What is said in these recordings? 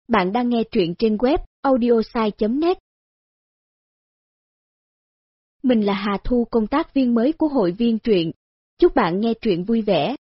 Bạn đang nghe truyện trên web audiosai.net. Mình là Hà Thu, công tác viên mới của hội viên truyện. Chúc bạn nghe truyện vui vẻ.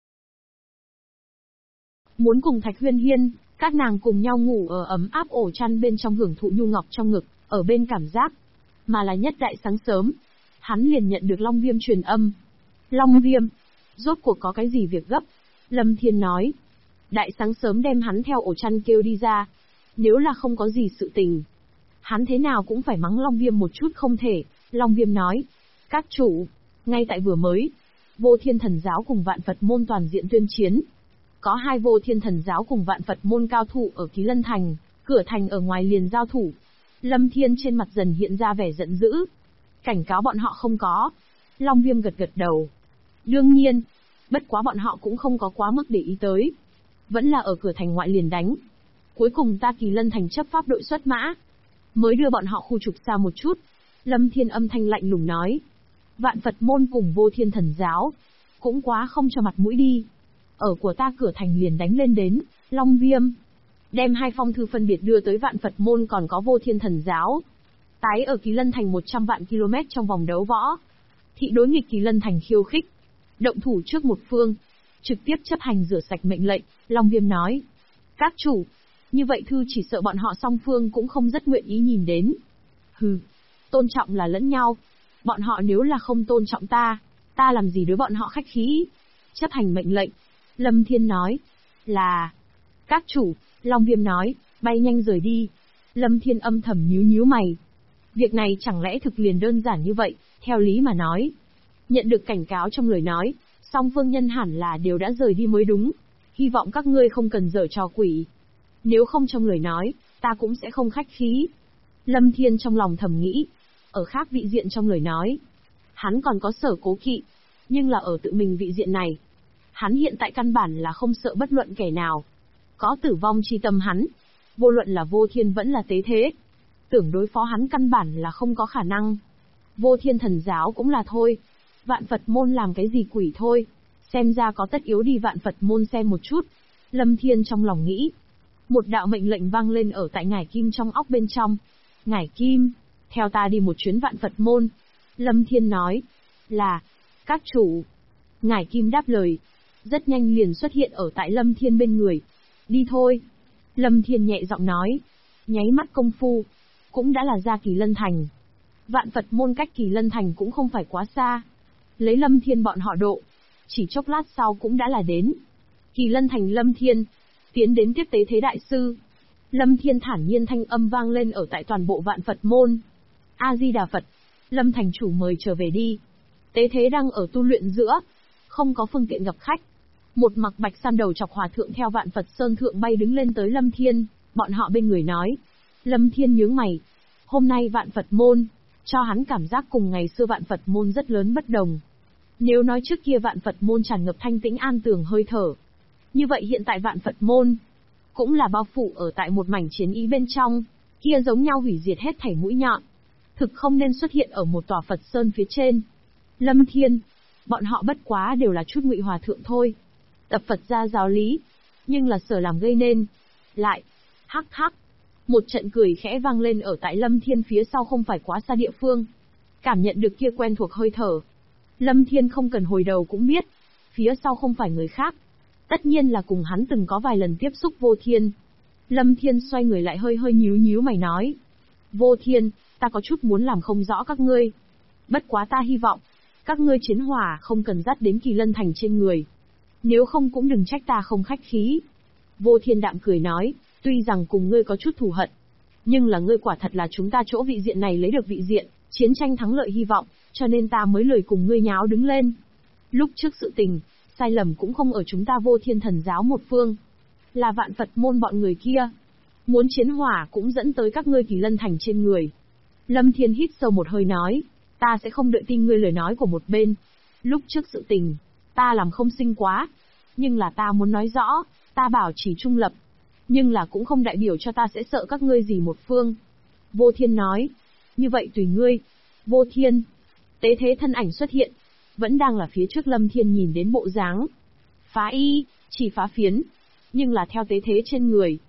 Muốn cùng Thạch Huyên Hiên, các nàng cùng nhau ngủ ở ấm áp ổ chăn bên trong, hưởng thụ nhu ngọc trong ngực, ở bên cảm giác. Mà là nhất đại sáng sớm, hắn liền nhận được Long Viêm truyền âm. Long Viêm, rốt cuộc có cái gì việc gấp? Lâm Thiên nói. Đại sáng sớm đem hắn theo ổ chăn kêu đi ra. Nếu là không có gì sự tình, hắn thế nào cũng phải mắng Long Viêm một chút không thể. Long Viêm nói. Các chủ, ngay tại vừa mới, Vô Thiên Thần Giáo cùng Vạn Phật Môn toàn diện tuyên chiến. Có hai Vô Thiên Thần Giáo cùng Vạn Phật Môn cao thủ ở Ký Lân Thành, cửa thành ở ngoài liền giao thủ. Lâm Thiên trên mặt dần hiện ra vẻ giận dữ. Cảnh cáo bọn họ không có. Long Viêm gật gật đầu. Đương nhiên, bất quá bọn họ cũng không có quá mức để ý tới. Vẫn là ở cửa thành ngoại liền đánh. Cuối cùng ta Kỳ Lân Thành chấp pháp đội xuất mã, mới đưa bọn họ khu trục xa một chút. Lâm Thiên âm thanh lạnh lùng nói. Vạn Phật Môn cùng Vô Thiên Thần Giáo, cũng quá không cho mặt mũi đi. Ở của ta cửa thành liền đánh lên đến. Long Viêm, đem hai phong thư phân biệt đưa tới Vạn Phật Môn còn có Vô Thiên Thần Giáo. Tái ở Kỳ Lân Thành 100 vạn km trong vòng đấu võ. Thị đối nghịch Kỳ Lân Thành khiêu khích. Động thủ trước một phương, trực tiếp chấp hành rửa sạch mệnh lệnh. Long Viêm nói. Các chủ, như vậy thư chỉ sợ bọn họ song phương cũng không rất nguyện ý nhìn đến. Hừ, tôn trọng là lẫn nhau. Bọn họ nếu là không tôn trọng ta làm gì đối bọn họ khách khí. Chấp hành mệnh lệnh. Lâm Thiên nói. Là. Các chủ, Long Viêm nói, bay nhanh rời đi. Lâm Thiên âm thầm nhíu mày. Việc này chẳng lẽ thực liền đơn giản như vậy, theo lý mà nói. Nhận được cảnh cáo trong lời nói, song phương nhân hẳn là đều đã rời đi mới đúng. Hy vọng các ngươi không cần giở trò quỷ. Nếu không trong lời nói, ta cũng sẽ không khách khí. Lâm Thiên trong lòng thầm nghĩ. Ở khác vị diện trong lời nói, hắn còn có sở cố kỵ. Nhưng là ở tự mình vị diện này, hắn hiện tại căn bản là không sợ bất luận kẻ nào. Có tử vong chi tâm hắn, vô luận là Vô Thiên vẫn là Tế Thế, tưởng đối phó hắn căn bản là không có khả năng. Vô Thiên Thần Giáo cũng là thôi. Vạn Phật Môn làm cái gì quỷ thôi. Xem ra có tất yếu đi Vạn Phật Môn xem một chút. Lâm Thiên trong lòng nghĩ. Một đạo mệnh lệnh vang lên ở tại Ngải Kim trong óc bên trong. Ngải Kim, theo ta đi một chuyến Vạn Phật Môn. Lâm Thiên nói. Là, các chủ. Ngải Kim đáp lời. Rất nhanh liền xuất hiện ở tại Lâm Thiên bên người. Đi thôi. Lâm Thiên nhẹ giọng nói. Nháy mắt công phu, cũng đã là ra Kỳ Lân Thành. Vạn Phật Môn cách Kỳ Lân Thành cũng không phải quá xa. Lấy Lâm Thiên bọn họ độ, chỉ chốc lát sau cũng đã là đến. Kỳ Lân Thành. Lâm Thiên tiến đến tiếp Tế Thế đại sư. Lâm Thiên thản nhiên thanh âm vang lên ở tại toàn bộ Vạn Phật Môn. A Di Đà Phật, Lâm thành chủ mời trở về đi. Tế Thế đang ở tu luyện giữa, không có phương tiện gặp khách. Một mặc bạch sam đầu chọc hòa thượng theo Vạn Phật Sơn thượng bay đứng lên tới Lâm Thiên, bọn họ bên người nói. Lâm Thiên nhướng mày. Hôm nay Vạn Phật Môn cho hắn cảm giác cùng ngày xưa Vạn Phật Môn rất lớn bất đồng. Nếu nói trước kia Vạn Phật Môn tràn ngập thanh tĩnh an tường hơi thở, như vậy hiện tại Vạn Phật Môn cũng là bao phủ ở tại một mảnh chiến ý bên trong, kia giống nhau hủy diệt hết thảy mũi nhọn. Thực không nên xuất hiện ở một tòa Phật Sơn phía trên. Lâm Thiên, bọn họ bất quá đều là chút ngụy hòa thượng thôi. Tập Phật gia giáo lý, nhưng là sở làm gây nên. Lại, hắc hắc. Một trận cười khẽ vang lên ở tại Lâm Thiên phía sau không phải quá xa địa phương. Cảm nhận được kia quen thuộc hơi thở. Lâm Thiên không cần hồi đầu cũng biết, phía sau không phải người khác. Tất nhiên là cùng hắn từng có vài lần tiếp xúc Vô Thiên. Lâm Thiên xoay người lại hơi nhíu mày nói. Vô Thiên, ta có chút muốn làm không rõ các ngươi. Bất quá ta hy vọng, các ngươi chiến hỏa không cần dắt đến Kỳ Lân Thành trên người. Nếu không cũng đừng trách ta không khách khí. Vô Thiên đạm cười nói, tuy rằng cùng ngươi có chút thù hận, nhưng là ngươi quả thật là chúng ta chỗ vị diện này lấy được vị diện, chiến tranh thắng lợi hy vọng, cho nên ta mới lời cùng ngươi nháo đứng lên. Lúc trước sự tình, sai lầm cũng không ở chúng ta Vô Thiên Thần Giáo một phương, là Vạn Phật Môn bọn người kia. Muốn chiến hỏa cũng dẫn tới các ngươi Kỳ Lân Thành trên người. Lâm Thiên hít sâu một hơi nói, ta sẽ không đợi tin ngươi lời nói của một bên. Lúc trước sự tình, ta làm không xinh quá, nhưng là ta muốn nói rõ, ta bảo trì trung lập, nhưng là cũng không đại biểu cho ta sẽ sợ các ngươi gì một phương. Vô Thiên nói, như vậy tùy ngươi. Vô Thiên, Tế Thế thân ảnh xuất hiện, vẫn đang là phía trước Lâm Thiên nhìn đến bộ dáng. Phá y, chỉ phá phiến, nhưng là theo Tế Thế trên người.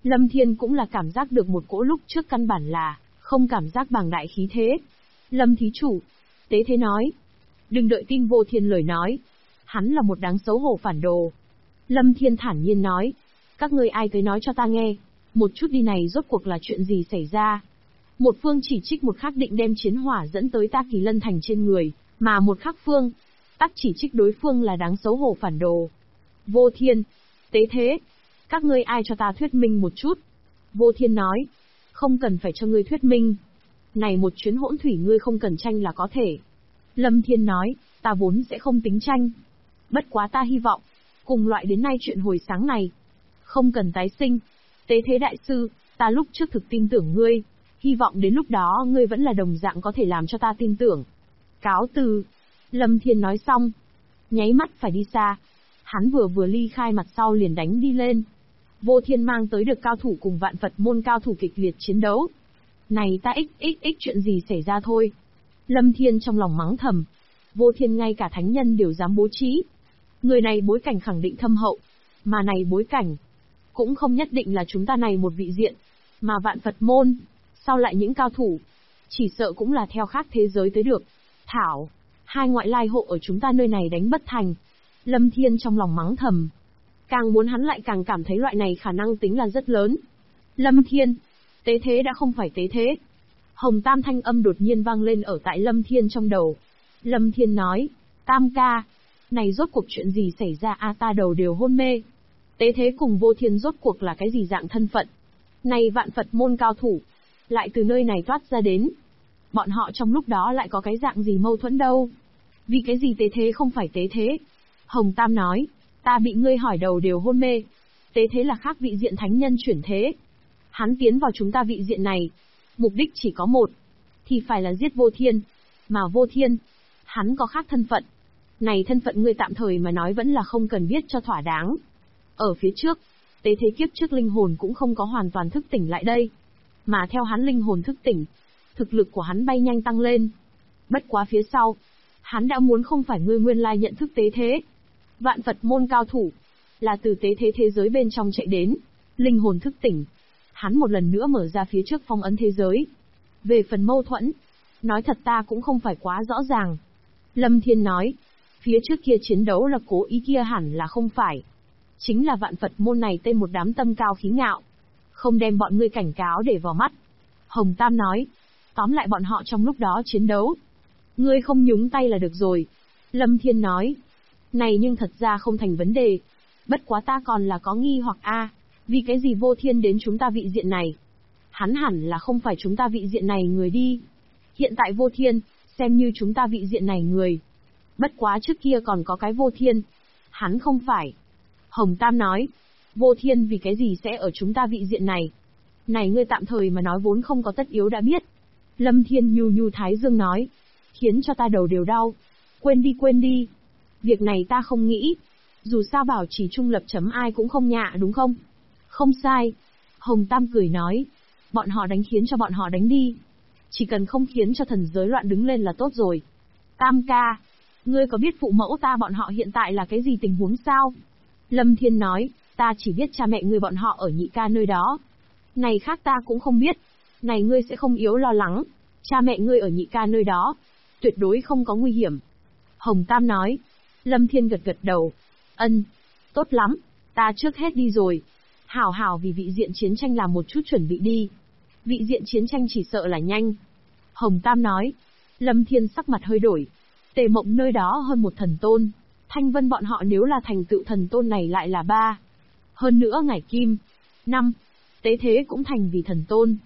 Lâm Thiên cũng là cảm giác được một cỗ lúc trước căn bản là không cảm giác bàng đại khí thế. Lâm thí chủ, Tế Thế nói. Đừng đợi tin Vô Thiên lời nói. Hắn là một đáng xấu hổ phản đồ. Lâm Thiên thản nhiên nói. Các ngươi ai tới nói cho ta nghe. Một chút đi này rốt cuộc là chuyện gì xảy ra. Một phương chỉ trích một khác định đem chiến hỏa dẫn tới ta Kỳ Lân Thành trên người, mà một khác phương tắc chỉ trích đối phương là đáng xấu hổ phản đồ. Vô Thiên, Tế Thế, các ngươi ai cho ta thuyết minh một chút. Vô Thiên nói. Không cần phải cho ngươi thuyết minh. Này một chuyến hỗn thủy ngươi không cần tranh là có thể. Lâm Thiên nói, ta vốn sẽ không tính tranh. Bất quá ta hy vọng, cùng loại đến nay chuyện hồi sáng này, không cần tái sinh. Tế Thế đại sư, ta lúc trước thực tin tưởng ngươi, hy vọng đến lúc đó ngươi vẫn là đồng dạng có thể làm cho ta tin tưởng. Cáo từ. Lâm Thiên nói xong, nháy mắt phải đi xa. Hắn vừa ly khai mặt sau liền đánh đi lên. Vô Thiên mang tới được cao thủ cùng Vạn Phật môn cao thủ kịch liệt chiến đấu. Này ta xxx chuyện gì xảy ra thôi. Lâm Thiên trong lòng mắng thầm. Vô Thiên ngay cả thánh nhân đều dám bố trí. Người này bối cảnh khẳng định thâm hậu. Mà này bối cảnh cũng không nhất định là chúng ta này một vị diện. Mà Vạn Phật môn, sau lại những cao thủ, chỉ sợ cũng là theo khác thế giới tới được. Thảo, hai ngoại lai hộ ở chúng ta nơi này đánh bất thành. Lâm Thiên trong lòng mắng thầm. Càng muốn hắn lại càng cảm thấy loại này khả năng tính là rất lớn. Lâm Thiên, Tế Thế đã không phải Tế Thế. Hồng Tam thanh âm đột nhiên vang lên ở tại Lâm Thiên trong đầu. Lâm Thiên nói, Tam ca, này rốt cuộc chuyện gì xảy ra a ta đầu đều hôn mê. Tế Thế cùng Vô Thiên rốt cuộc là cái gì dạng thân phận? Này Vạn Phật môn cao thủ, lại từ nơi này toát ra đến. Bọn họ trong lúc đó lại có cái dạng gì mâu thuẫn đâu? Vì cái gì Tế Thế không phải Tế Thế? Hồng Tam nói, ta bị ngươi hỏi đầu đều hôn mê. Tế Thế là khác vị diện thánh nhân chuyển thế. Hắn tiến vào chúng ta vị diện này, mục đích chỉ có một, thì phải là giết Vô Thiên. Mà Vô Thiên, hắn có khác thân phận. Này thân phận ngươi tạm thời mà nói vẫn là không cần biết cho thỏa đáng. Ở phía trước, Tế Thế kiếp trước linh hồn cũng không có hoàn toàn thức tỉnh lại đây. Mà theo hắn linh hồn thức tỉnh, thực lực của hắn bay nhanh tăng lên. Bất quá phía sau, hắn đã muốn không phải ngươi nguyên lai nhận thức Tế Thế. Vạn Phật môn cao thủ, là từ Tế Thế thế giới bên trong chạy đến, linh hồn thức tỉnh. Hắn một lần nữa mở ra phía trước phong ấn thế giới. Về phần mâu thuẫn, nói thật ta cũng không phải quá rõ ràng. Lâm Thiên nói, phía trước kia chiến đấu là cố ý kia hẳn là không phải. Chính là Vạn Phật môn này tên một đám tâm cao khí ngạo. Không đem bọn ngươi cảnh cáo để vào mắt. Hồng Tam nói, tóm lại bọn họ trong lúc đó chiến đấu. Ngươi không nhúng tay là được rồi. Lâm Thiên nói, này nhưng thật ra không thành vấn đề. Bất quá ta còn là có nghi hoặc vì cái gì Vô Thiên đến chúng ta vị diện này? Hắn hẳn là không phải chúng ta vị diện này người đi. Hiện tại Vô Thiên, xem như chúng ta vị diện này người. Bất quá trước kia còn có cái Vô Thiên. Hắn không phải. Hồng Tam nói, Vô Thiên vì cái gì sẽ ở chúng ta vị diện này? Này ngươi tạm thời mà nói vốn không có tất yếu đã biết. Lâm Thiên nhu nhu thái dương nói, khiến cho ta đầu đều đau. Quên đi. Việc này ta không nghĩ. Dù sao bảo trì trung lập chấm ai cũng không nhạ đúng không? Không sai. Hồng Tam cười nói, bọn họ đánh khiến cho bọn họ đánh đi. Chỉ cần không khiến cho thần giới loạn đứng lên là tốt rồi. Tam ca, ngươi có biết phụ mẫu ta bọn họ hiện tại là cái gì tình huống sao? Lâm Thiên nói, ta chỉ biết cha mẹ ngươi bọn họ ở nhị ca nơi đó. Này khác ta cũng không biết. Này ngươi sẽ không yếu lo lắng. Cha mẹ ngươi ở nhị ca nơi đó, tuyệt đối không có nguy hiểm. Hồng Tam nói. Lâm Thiên gật gật đầu. Ân, tốt lắm, ta trước hết đi rồi. Hảo vì vị diện chiến tranh làm một chút chuẩn bị đi. Vị diện chiến tranh chỉ sợ là nhanh. Hồng Tam nói. Lâm Thiên sắc mặt hơi đổi. Tề Mộng nơi đó hơn một thần tôn. Thanh Vân bọn họ nếu là thành tựu thần tôn này lại là 3. Hơn nữa Ngải Kim, 5. Tế Thế cũng thành vì thần tôn.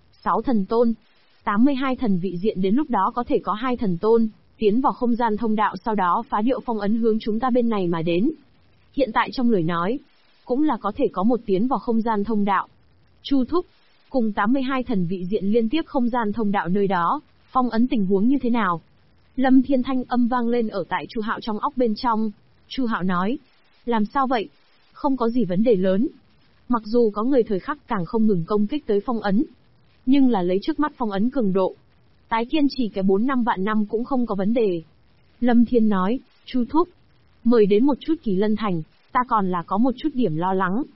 6 thần tôn. 82 thần vị diện đến lúc đó có thể có 2 thần tôn, tiến vào không gian thông đạo sau đó phá điệu phong ấn hướng chúng ta bên này mà đến. Hiện tại trong lời nói, cũng là có thể có một tiến vào không gian thông đạo. Chu Thúc, cùng 82 thần vị diện liên tiếp không gian thông đạo nơi đó, phong ấn tình huống như thế nào? Lâm Thiên thanh âm vang lên ở tại Chu Hạo trong óc bên trong. Chu Hạo nói, làm sao vậy? Không có gì vấn đề lớn. Mặc dù có người thời khắc càng không ngừng công kích tới phong ấn, nhưng là lấy trước mắt phong ấn cường độ, tái kiên trì cái 4-5 vạn năm cũng không có vấn đề. Lâm Thiên nói, Chu Thúc, mời đến một chút Kỳ Lân Thành, ta còn là có một chút điểm lo lắng.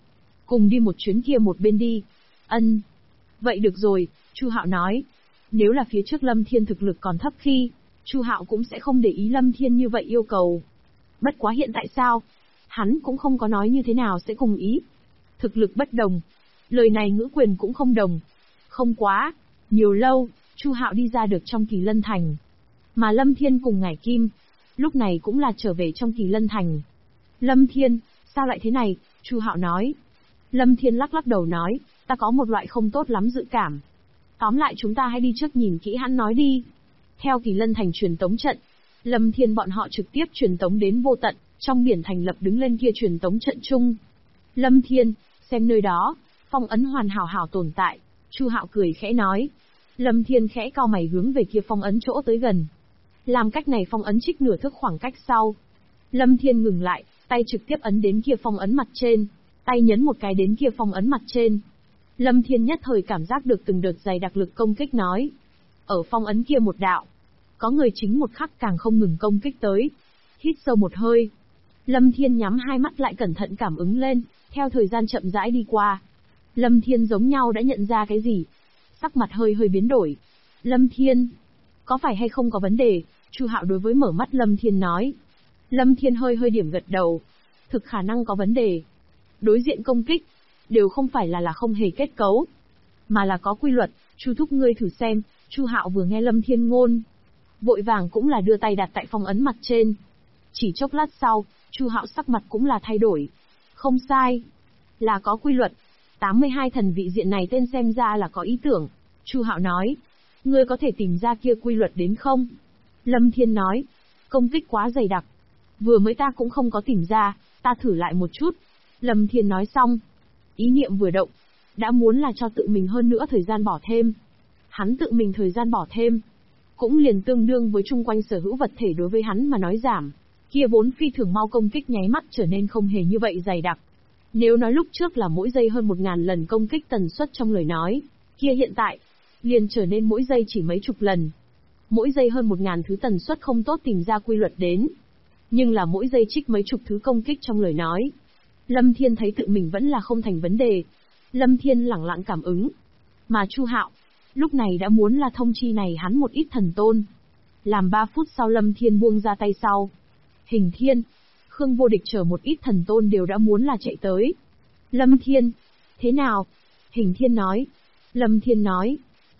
Cùng đi một chuyến kia một bên đi. Ân. Vậy được rồi, Chu Hạo nói. Nếu là phía trước Lâm Thiên thực lực còn thấp khi, Chu Hạo cũng sẽ không để ý Lâm Thiên như vậy yêu cầu. Bất quá hiện tại sao? Hắn cũng không có nói như thế nào sẽ cùng ý. Thực lực bất đồng. Lời này ngữ quyền cũng không đồng. Không quá. Nhiều lâu, Chu Hạo đi ra được trong Kỳ Lân Thành. Mà Lâm Thiên cùng Ngải Kim, lúc này cũng là trở về trong Kỳ Lân Thành. Lâm Thiên, sao lại thế này? Chu Hạo nói. Lâm Thiên lắc lắc đầu nói, ta có một loại không tốt lắm dự cảm. Tóm lại chúng ta hãy đi trước nhìn kỹ hắn nói đi. Theo Kỳ Lân Thành truyền tống trận, Lâm Thiên bọn họ trực tiếp truyền tống đến vô tận, trong biển thành lập đứng lên kia truyền tống trận chung. Lâm Thiên, xem nơi đó, phong ấn hoàn hảo hảo tồn tại. Chu Hạo cười khẽ nói. Lâm Thiên khẽ cau mày hướng về kia phong ấn chỗ tới gần. Làm cách này phong ấn trích nửa thước khoảng cách sau. Lâm Thiên ngừng lại, tay trực tiếp ấn đến kia phong ấn mặt trên. Tay nhấn một cái đến kia phong ấn mặt trên. Lâm Thiên nhất thời cảm giác được từng đợt dày đặc lực công kích nói. Ở phong ấn kia một đạo. Có người chính một khắc càng không ngừng công kích tới. Hít sâu một hơi. Lâm Thiên nhắm hai mắt lại cẩn thận cảm ứng lên, theo thời gian chậm rãi đi qua. Lâm Thiên giống nhau đã nhận ra cái gì. Sắc mặt hơi hơi biến đổi. Lâm Thiên, có phải hay không có vấn đề? Chu Hạo đối với mở mắt Lâm Thiên nói. Lâm Thiên hơi hơi điểm gật đầu. Thực khả năng có vấn đề. Đối diện công kích, đều không phải là không hề kết cấu, mà là có quy luật. Chu thúc ngươi thử xem. Chu Hạo vừa nghe Lâm Thiên ngôn, vội vàng cũng là đưa tay đặt tại phong ấn mặt trên. Chỉ chốc lát sau, Chu Hạo sắc mặt cũng là thay đổi. Không sai, là có quy luật. 82 thần vị diện này tên xem ra là có ý tưởng. Chu Hạo nói, ngươi có thể tìm ra kia quy luật đến không? Lâm Thiên nói, công kích quá dày đặc. Vừa mới ta cũng không có tìm ra, ta thử lại một chút. Lâm Thiên nói xong, ý niệm vừa động, đã muốn là cho tự mình hơn nữa thời gian bỏ thêm. Hắn tự mình thời gian bỏ thêm, cũng liền tương đương với chung quanh sở hữu vật thể đối với hắn mà nói giảm. Kia vốn phi thường mau công kích nháy mắt trở nên không hề như vậy dày đặc. Nếu nói lúc trước là mỗi giây hơn 1000 lần công kích tần suất trong lời nói, kia hiện tại, liền trở nên mỗi giây chỉ mấy chục lần. Mỗi giây hơn 1000 thứ tần suất không tốt tìm ra quy luật đến. Nhưng là mỗi giây trích mấy chục thứ công kích trong lời nói. Lâm Thiên thấy tự mình vẫn là không thành vấn đề. Lâm Thiên lẳng lặng cảm ứng. Mà Chu Hạo, lúc này đã muốn là thông chi này hắn một ít thần tôn. Làm 3 phút sau Lâm Thiên buông ra tay sau. Hình Thiên, Khương Vô Địch chờ một ít thần tôn đều đã muốn là chạy tới. Lâm Thiên, thế nào? Hình Thiên nói. Lâm Thiên nói.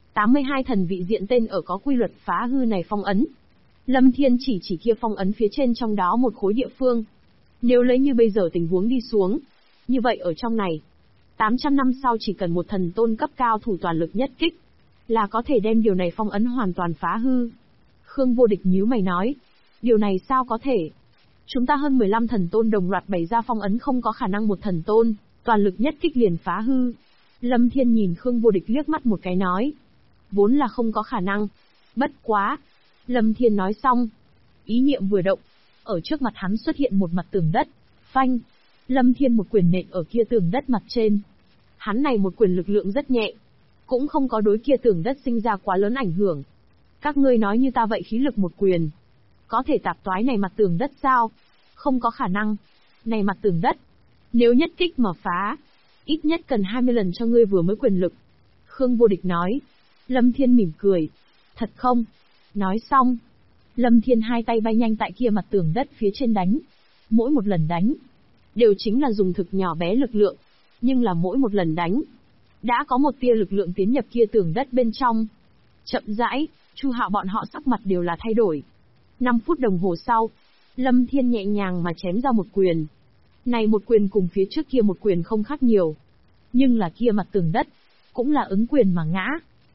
82 thần vị diện tên ở có quy luật phá hư này phong ấn. Lâm Thiên chỉ kia phong ấn phía trên trong đó một khối địa phương. Nếu lấy như bây giờ tình huống đi xuống, như vậy ở trong này, 800 năm sau chỉ cần một thần tôn cấp cao thủ toàn lực nhất kích, là có thể đem điều này phong ấn hoàn toàn phá hư. Khương Vô Địch nhíu mày nói, điều này sao có thể? Chúng ta hơn 15 thần tôn đồng loạt bày ra phong ấn không có khả năng một thần tôn, toàn lực nhất kích liền phá hư. Lâm Thiên nhìn Khương Vô Địch liếc mắt một cái nói, vốn là không có khả năng. Bất quá. Lâm Thiên nói xong, ý niệm vừa động, ở trước mặt hắn xuất hiện một mặt tường đất. Phanh. Lâm Thiên một quyền nện ở kia tường đất mặt trên. Hắn này một quyền lực lượng rất nhẹ, cũng không có đối kia tường đất sinh ra quá lớn ảnh hưởng. Các ngươi nói như ta vậy khí lực một quyền, có thể tạp toái này mặt tường đất sao? Không có khả năng. Này mặt tường đất, nếu nhất kích mà phá, ít nhất cần 20 lần cho ngươi vừa mới quyền lực. Khương Vô Địch nói. Lâm Thiên mỉm cười. Thật không? Nói xong, Lâm Thiên hai tay bay nhanh tại kia mặt tường đất phía trên đánh. Mỗi một lần đánh, đều chính là dùng thực nhỏ bé lực lượng, nhưng là mỗi một lần đánh, đã có một tia lực lượng tiến nhập kia tường đất bên trong. Chậm rãi, Chu Hạo bọn họ sắc mặt đều là thay đổi. 5 phút đồng hồ sau, Lâm Thiên nhẹ nhàng mà chém ra một quyền. Này một quyền cùng phía trước kia một quyền không khác nhiều. Nhưng là kia mặt tường đất, cũng là ứng quyền mà ngã.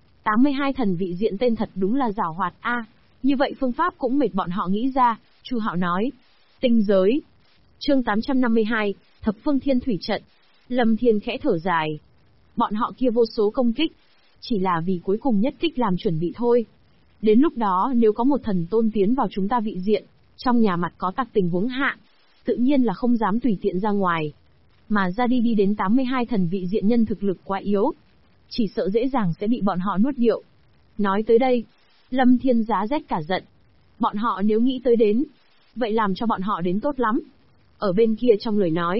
82 thần vị diện tên thật đúng là giảo hoạt a. Như vậy phương pháp cũng mệt bọn họ nghĩ ra. Chu Hạo nói. Tinh giới. Chương 852, Thập Phương Thiên Thủy Trận. Lâm Thiên khẽ thở dài. Bọn họ kia vô số công kích, chỉ là vì cuối cùng nhất kích làm chuẩn bị thôi. Đến lúc đó nếu có một thần tôn tiến vào chúng ta vị diện, trong nhà mặt có tặc tình huống hạ, tự nhiên là không dám tùy tiện ra ngoài. Mà ra đi đến 82 thần vị diện nhân thực lực quá yếu, chỉ sợ dễ dàng sẽ bị bọn họ nuốt điệu. Nói tới đây, Lâm Thiên giá rét cả giận. Bọn họ nếu nghĩ tới đến, vậy làm cho bọn họ đến tốt lắm. Ở bên kia trong lời nói,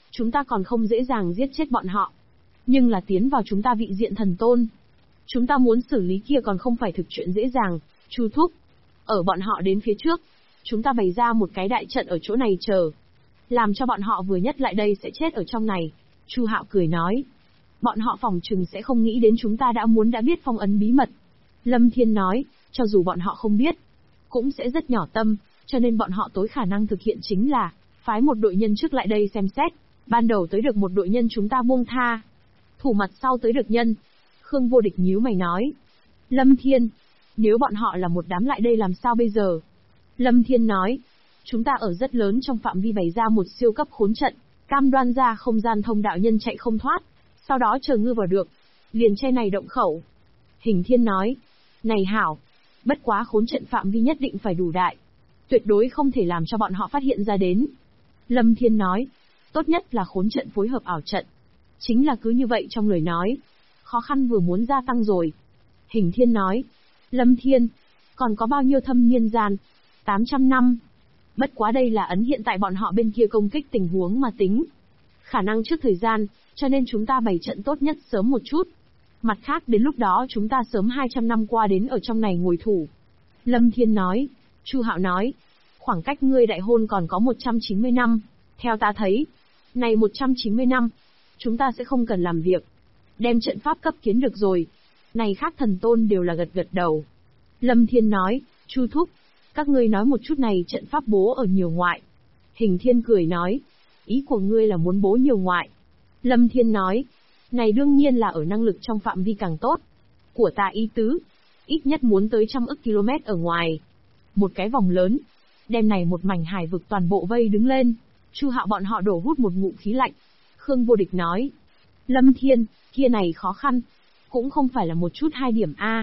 Chúng ta còn không dễ dàng giết chết bọn họ. Nhưng là tiến vào chúng ta vị diện thần tôn. Chúng ta muốn xử lý kia còn không phải thực chuyện dễ dàng, Chu thúc. Ở bọn họ đến phía trước, chúng ta bày ra một cái đại trận ở chỗ này chờ. Làm cho bọn họ vừa nhất lại đây sẽ chết ở trong này. Chu Hạo cười nói. Bọn họ phòng trừng sẽ không nghĩ đến chúng ta đã biết phong ấn bí mật. Lâm Thiên nói, cho dù bọn họ không biết, cũng sẽ rất nhỏ tâm, cho nên bọn họ tối khả năng thực hiện chính là phái một đội nhân trước lại đây xem xét. Ban đầu tới được một đội nhân chúng ta buông tha. Thủ mặt sau tới được nhân. Khương Vô Địch nhíu mày nói. Lâm Thiên, nếu bọn họ là một đám lại đây làm sao bây giờ? Lâm Thiên nói. Chúng ta ở rất lớn trong phạm vi bày ra một siêu cấp khốn trận, cam đoan ra không gian thông đạo nhân chạy không thoát. Sau đó chờ ngư vào được, liền che này động khẩu. Hình Thiên nói. Này hảo, bất quá khốn trận phạm vi nhất định phải đủ đại. Tuyệt đối không thể làm cho bọn họ phát hiện ra đến. Lâm Thiên nói. Tốt nhất là khốn trận phối hợp ảo trận. Chính là cứ như vậy trong lời nói. Khó khăn vừa muốn gia tăng rồi. Hình Thiên nói. Lâm Thiên, còn có bao nhiêu thâm niên gian? 800 năm. Bất quá đây là ấn hiện tại bọn họ bên kia công kích tình huống mà tính. Khả năng trước thời gian, cho nên chúng ta bày trận tốt nhất sớm một chút. Mặt khác đến lúc đó chúng ta sớm 200 năm qua đến ở trong này ngồi thủ. Lâm Thiên nói. Chu Hạo nói. Khoảng cách ngươi đại hôn còn có 190 năm. Theo ta thấy, này 190 năm, chúng ta sẽ không cần làm việc. Đem trận pháp cấp kiến được rồi. Này khác thần tôn đều là gật gật đầu. Lâm Thiên nói. Chu thúc, các ngươi nói một chút này trận pháp bố ở nhiều ngoại. Hình Thiên cười nói. Ý của ngươi là muốn bố nhiều ngoại. Lâm Thiên nói. Này đương nhiên là ở năng lực trong phạm vi càng tốt. Của ta ý tứ, ít nhất muốn tới 100 ức km ở ngoài. Một cái vòng lớn, đem này một mảnh hải vực toàn bộ vây đứng lên. Chu Hạo bọn họ đổ hút một ngụm khí lạnh. Khương Vô Địch nói. Lâm Thiên, kia này khó khăn. Cũng không phải là một chút hai điểm A.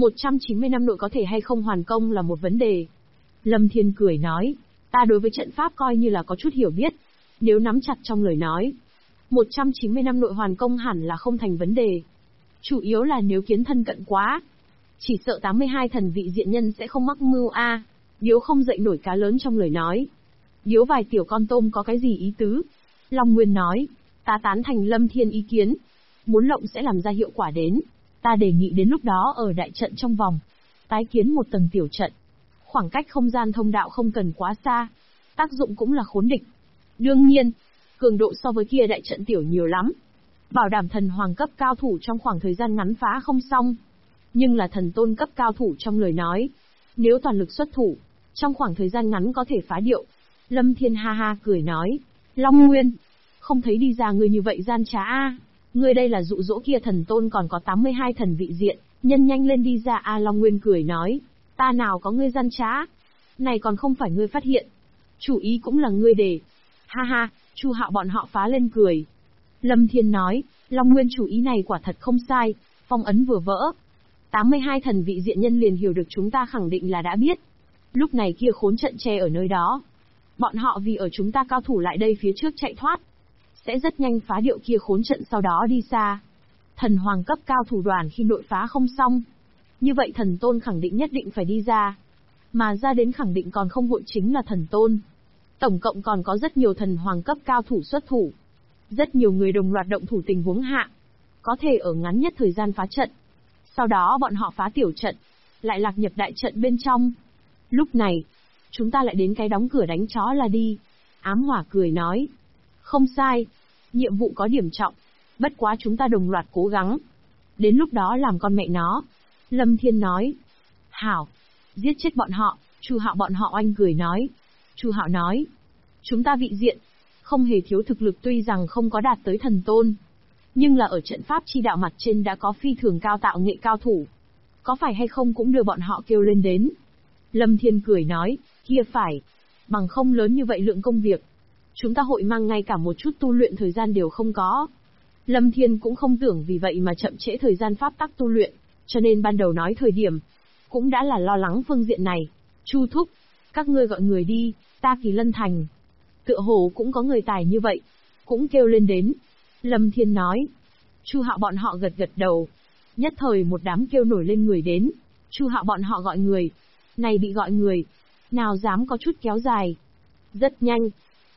190 năm nội có thể hay không hoàn công là một vấn đề. Lâm Thiên cười nói. Ta đối với trận pháp coi như là có chút hiểu biết. Nếu nắm chặt trong lời nói, 190 năm nội hoàn công hẳn là không thành vấn đề. Chủ yếu là nếu kiến thân cận quá, chỉ sợ 82 thần vị diện nhân sẽ không mắc mưu A. Điếu không dậy nổi cá lớn trong lời nói. Điếu vài tiểu con tôm có cái gì ý tứ? Long Nguyên nói. Ta tán thành Lâm Thiên ý kiến. Muốn lộng sẽ làm ra hiệu quả đến. Ta đề nghị đến lúc đó ở đại trận trong vòng, tái kiến một tầng tiểu trận. Khoảng cách không gian thông đạo không cần quá xa. Tác dụng cũng là khốn địch. Đương nhiên, cường độ so với kia đại trận tiểu nhiều lắm. Bảo đảm thần hoàng cấp cao thủ trong khoảng thời gian ngắn phá không xong. Nhưng là thần tôn cấp cao thủ trong lời nói. Nếu toàn lực xuất thủ, trong khoảng thời gian ngắn có thể phá điệu. Lâm Thiên ha ha cười nói. Long Nguyên, không thấy đi ra người như vậy gian trá a. Người đây là dụ dỗ kia thần tôn còn có 82 thần vị diện, nhân nhanh lên đi ra a. Long Nguyên cười nói. Ta nào có ngươi gian trá. Này còn không phải ngươi phát hiện. Chủ ý cũng là ngươi đề. Ha ha, Chu Hạo bọn họ phá lên cười. Lâm Thiên nói. Long Nguyên chủ ý này quả thật không sai. Phong ấn vừa vỡ, 82 thần vị diện nhân liền hiểu được chúng ta khẳng định là đã biết. Lúc này kia khốn trận che ở nơi đó. Bọn họ vì ở chúng ta cao thủ lại đây phía trước chạy thoát, sẽ rất nhanh phá điệu kia khốn trận sau đó đi xa. Thần hoàng cấp cao thủ đoàn khi nội phá không xong, như vậy thần tôn khẳng định nhất định phải đi ra. Mà ra đến khẳng định còn không hội chính là thần tôn. Tổng cộng còn có rất nhiều thần hoàng cấp cao thủ xuất thủ. Rất nhiều người đồng loạt động thủ tình huống hạ. Có thể ở ngắn nhất thời gian phá trận. Sau đó bọn họ phá tiểu trận, lại lạc nhập đại trận bên trong. Lúc này, chúng ta lại đến cái đóng cửa đánh chó là đi. Ám Hỏa cười nói. Không sai, nhiệm vụ có điểm trọng. Bất quá chúng ta đồng loạt cố gắng. Đến lúc đó làm con mẹ nó. Lâm Thiên nói. Hảo, giết chết bọn họ. Chu Hạo bọn họ oanh cười nói. Chu Hạo nói. Chúng ta vị diện, không hề thiếu thực lực tuy rằng không có đạt tới thần tôn. Nhưng là ở trận pháp chi đạo mặt trên đã có phi thường cao tạo nghệ cao thủ. Có phải hay không cũng đưa bọn họ kêu lên đến. Lâm Thiên cười nói, kia phải. Bằng không lớn như vậy lượng công việc, chúng ta hội mang ngay cả một chút tu luyện thời gian đều không có. Lâm Thiên cũng không tưởng vì vậy mà chậm trễ thời gian pháp tắc tu luyện, cho nên ban đầu nói thời điểm, cũng đã là lo lắng phương diện này. Chu thúc, các ngươi gọi người đi, ta Kỳ Lân Thành. Tựa hồ cũng có người tài như vậy, cũng kêu lên đến. Lâm Thiên nói. Chu Hạo bọn họ gật gật đầu. Nhất thời một đám kêu nổi lên người đến. Chu Hạo bọn họ gọi người. Này bị gọi người, nào dám có chút kéo dài. Rất nhanh,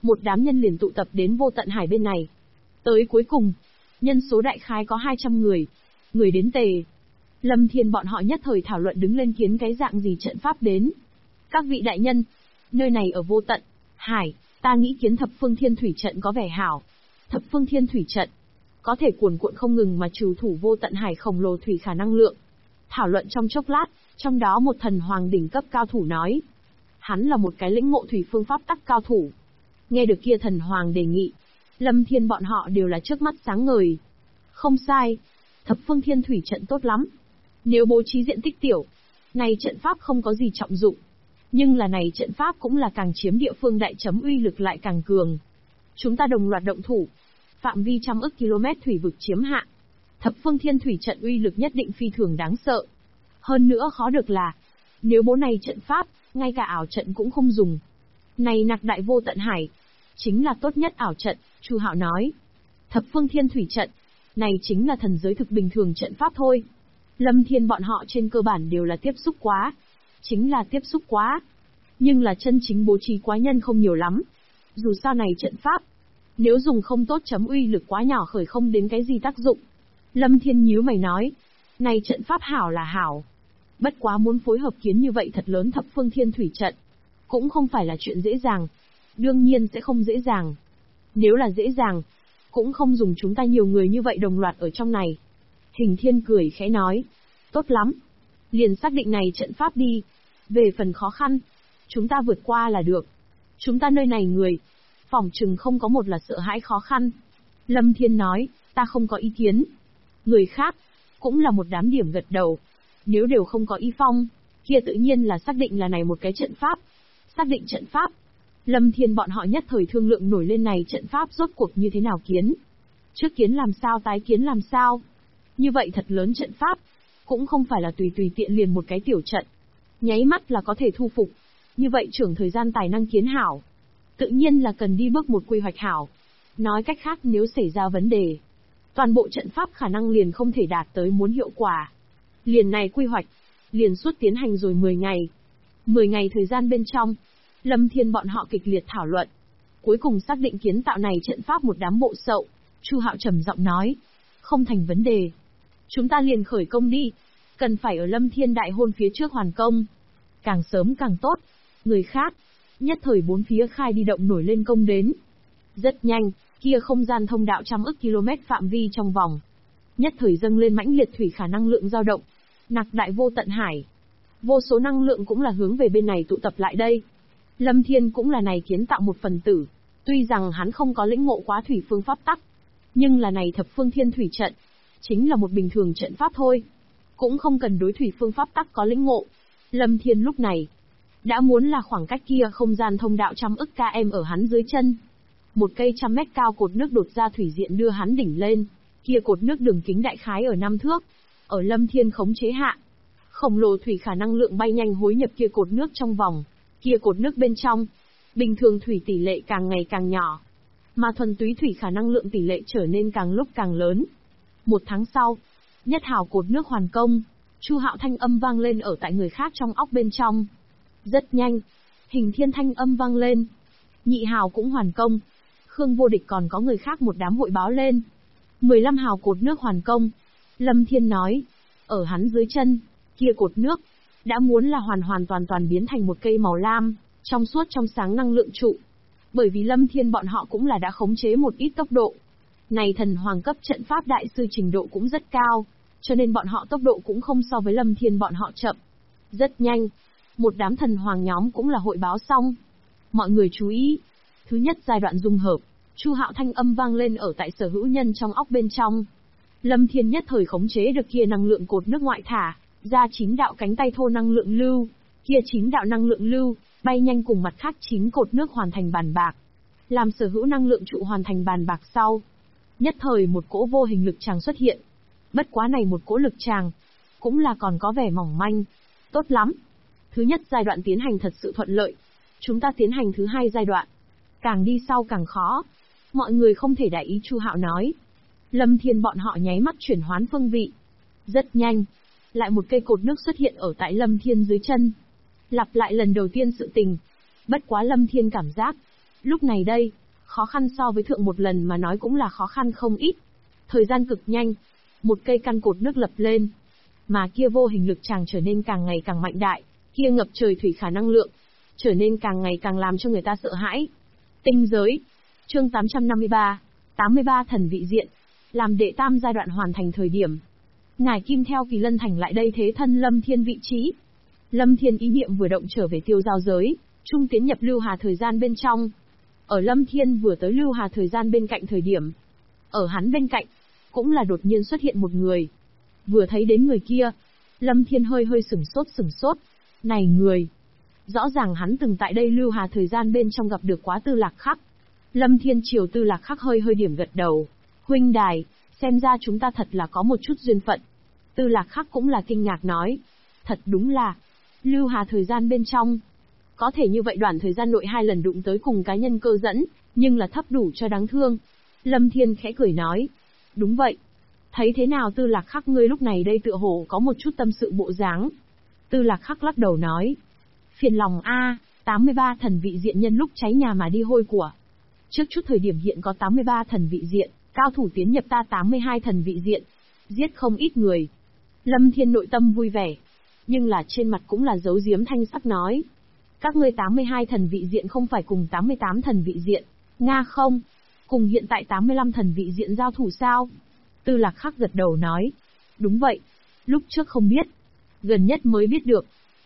một đám nhân liền tụ tập đến vô tận hải bên này. Tới cuối cùng, nhân số đại khái có 200 người. Người đến tề. Lâm Thiên bọn họ nhất thời thảo luận đứng lên kiến cái dạng gì trận pháp đến. Các vị đại nhân, nơi này ở vô tận hải, ta nghĩ kiến thập phương thiên thủy trận có vẻ hảo. Thập phương thiên thủy trận có thể cuồn cuộn không ngừng mà trừ thủ vô tận hải khổng lồ thủy khả năng lượng. Thảo luận trong chốc lát, trong đó một thần hoàng đỉnh cấp cao thủ nói. Hắn là một cái lĩnh ngộ thủy phương pháp tắc cao thủ. Nghe được kia thần hoàng đề nghị, Lâm Thiên bọn họ đều là trước mắt sáng ngời. Không sai, thập phương thiên thủy trận tốt lắm. Nếu bố trí diện tích tiểu, này trận pháp không có gì trọng dụng. Nhưng là này trận pháp cũng là càng chiếm địa phương đại chấm uy lực lại càng cường. Chúng ta đồng loạt động thủ. Phạm vi trăm ức km thủy vực chiếm hạ. Thập phương thiên thủy trận uy lực nhất định phi thường đáng sợ. Hơn nữa khó được là, nếu bố này trận pháp, ngay cả ảo trận cũng không dùng. Này nặc đại vô tận hải, chính là tốt nhất ảo trận, Chu Hạo nói. Thập phương thiên thủy trận, này chính là thần giới thực bình thường trận pháp thôi. Lâm Thiên bọn họ trên cơ bản đều là tiếp xúc quá. Chính là tiếp xúc quá. Nhưng là chân chính bố trí quá nhân không nhiều lắm. Dù sao này trận pháp, nếu dùng không tốt chấm uy lực quá nhỏ khởi không đến cái gì tác dụng. Lâm Thiên nhíu mày nói, này trận pháp hảo là hảo. Bất quá muốn phối hợp kiến như vậy thật lớn thập phương thiên thủy trận, cũng không phải là chuyện dễ dàng. Đương nhiên sẽ không dễ dàng. Nếu là dễ dàng, cũng không dùng chúng ta nhiều người như vậy đồng loạt ở trong này. Hình Thiên cười khẽ nói, tốt lắm. Liền xác định này trận pháp đi. Về phần khó khăn, chúng ta vượt qua là được. Chúng ta nơi này người, phỏng chừng không có một là sợ hãi khó khăn. Lâm Thiên nói, ta không có ý kiến. Người khác, cũng là một đám điểm gật đầu. Nếu đều không có ý phong, kia tự nhiên là xác định là này một cái trận pháp. Xác định trận pháp. Lâm Thiên bọn họ nhất thời thương lượng nổi lên này trận pháp rốt cuộc như thế nào kiến. Trước kiến làm sao tái kiến làm sao. Như vậy thật lớn trận pháp, cũng không phải là tùy tiện liền một cái tiểu trận. Nháy mắt là có thể thu phục. Như vậy trưởng thời gian tài năng kiến hảo. Tự nhiên là cần đi bước một quy hoạch hảo. Nói cách khác nếu xảy ra vấn đề, toàn bộ trận pháp khả năng liền không thể đạt tới muốn hiệu quả. Liền này quy hoạch, liền suốt tiến hành rồi 10 ngày. 10 ngày thời gian bên trong, Lâm Thiên bọn họ kịch liệt thảo luận. Cuối cùng xác định kiến tạo này trận pháp một đám bộ sậu. Chu Hạo trầm giọng nói, không thành vấn đề. Chúng ta liền khởi công đi. Cần phải ở Lâm Thiên đại hôn phía trước hoàn công. Càng sớm càng tốt. Người khác, nhất thời bốn phía khai đi động nổi lên công đến. Rất nhanh, kia không gian thông đạo trăm ức km phạm vi trong vòng. Nhất thời dâng lên mãnh liệt thủy khả năng lượng dao động. Nặc đại vô tận hải. Vô số năng lượng cũng là hướng về bên này tụ tập lại đây. Lâm Thiên cũng là này kiến tạo một phần tử. Tuy rằng hắn không có lĩnh ngộ quá thủy phương pháp tắc, nhưng là này thập phương thiên thủy trận, chính là một bình thường trận pháp thôi. Cũng không cần đối thủy phương pháp tắc có lĩnh ngộ. Lâm Thiên lúc này, đã muốn là khoảng cách kia không gian thông đạo trăm ức km ở hắn dưới chân. Một cây 100 mét cao cột nước đột ra thủy diện đưa hắn đỉnh lên. Kia cột nước đường kính đại khái ở 5 thước. Ở Lâm Thiên khống chế hạ, khổng lồ thủy khả năng lượng bay nhanh hối nhập kia cột nước trong vòng. Kia cột nước bên trong, bình thường thủy tỷ lệ càng ngày càng nhỏ, mà thuần túy thủy khả năng lượng tỷ lệ trở nên càng lúc càng lớn. 1 tháng sau, nhất hào cột nước hoàn công, Chu Hạo thanh âm vang lên ở tại người khác trong óc bên trong. Rất nhanh, Hình Thiên thanh âm vang lên. Nhị hào cũng hoàn công. Khương Vô Địch còn có người khác một đám hội báo lên. 15 hào cột nước hoàn công. Lâm Thiên nói, ở hắn dưới chân, kia cột nước, đã muốn là hoàn toàn biến thành một cây màu lam, trong suốt trong sáng năng lượng trụ. Bởi vì Lâm Thiên bọn họ cũng là đã khống chế một ít tốc độ. Này thần hoàng cấp trận pháp đại sư trình độ cũng rất cao, cho nên bọn họ tốc độ cũng không so với Lâm Thiên bọn họ chậm. Rất nhanh, một đám thần hoàng nhóm cũng là hội báo xong. Mọi người chú ý, thứ nhất giai đoạn dung hợp, Chu Hạo thanh âm vang lên ở tại sở hữu nhân trong óc bên trong. Lâm Thiên nhất thời khống chế được kia năng lượng cột nước ngoại thả, ra 9 đạo cánh tay thô năng lượng lưu, kia 9 đạo năng lượng lưu, bay nhanh cùng mặt khác 9 cột nước hoàn thành bàn bạc. Làm sở hữu năng lượng trụ hoàn thành bàn bạc sau. Nhất thời một cỗ vô hình lực tràng xuất hiện. Bất quá này một cỗ lực tràng, cũng là còn có vẻ mỏng manh. Tốt lắm. Thứ nhất giai đoạn tiến hành thật sự thuận lợi. Chúng ta tiến hành thứ hai giai đoạn. Càng đi sau càng khó. Mọi người không thể đại ý Chu Hạo nói. Lâm Thiên bọn họ nháy mắt chuyển hoán phương vị. Rất nhanh. Lại một cây cột nước xuất hiện ở tại Lâm Thiên dưới chân. Lặp lại lần đầu tiên sự tình. Bất quá Lâm Thiên cảm giác, Lúc này đây, khó khăn so với thượng một lần mà nói cũng là khó khăn không ít. Thời gian cực nhanh, một cây căn cột nước lập lên, mà kia vô hình lực chàng trở nên càng ngày càng mạnh đại, kia ngập trời thủy khả năng lượng, trở nên càng ngày càng làm cho người ta sợ hãi. Tinh giới, chương 853, 83 thần vị diện, làm đệ tam giai đoạn hoàn thành thời điểm. Ngài Kim theo Kỳ Lân Thành lại đây thế thân Lâm Thiên vị trí. Lâm Thiên ý niệm vừa động trở về tiêu giao giới, trung tiến nhập lưu hà thời gian bên trong. Ở Lâm Thiên vừa tới lưu hà thời gian bên cạnh thời điểm, ở hắn bên cạnh, cũng là đột nhiên xuất hiện một người. Vừa thấy đến người kia, Lâm Thiên hơi sửng sốt. Này người! Rõ ràng hắn từng tại đây lưu hà thời gian bên trong gặp được quá Tư Lạc Khắc. Lâm Thiên chiều Tư Lạc Khắc hơi điểm gật đầu. Huynh đài, xem ra chúng ta thật là có một chút duyên phận. Tư Lạc Khắc cũng là kinh ngạc nói. Thật đúng là, lưu hà thời gian bên trong. Có thể như vậy đoạn thời gian nội 2 lần đụng tới cùng cá nhân cơ dẫn, nhưng là thấp đủ cho đáng thương. Lâm Thiên khẽ cười nói. Đúng vậy. Thấy thế nào Tư Lạc Khắc ngươi lúc này đây tựa hồ có một chút tâm sự bộ dáng. Tư Lạc Khắc lắc đầu nói. Phiền lòng a, 83 thần vị diện nhân lúc cháy nhà mà đi hôi của. Trước chút thời điểm hiện có 83 thần vị diện, cao thủ tiến nhập ta 82 thần vị diện, giết không ít người. Lâm Thiên nội tâm vui vẻ, nhưng là trên mặt cũng là giấu giếm thanh sắc nói. Các ngươi 82 thần vị diện không phải cùng 88 thần vị diện, Nga không? Cùng hiện tại 85 thần vị diện giao thủ sao? Tư Lạc Khắc gật đầu nói. Đúng vậy, lúc trước không biết, gần nhất mới biết được.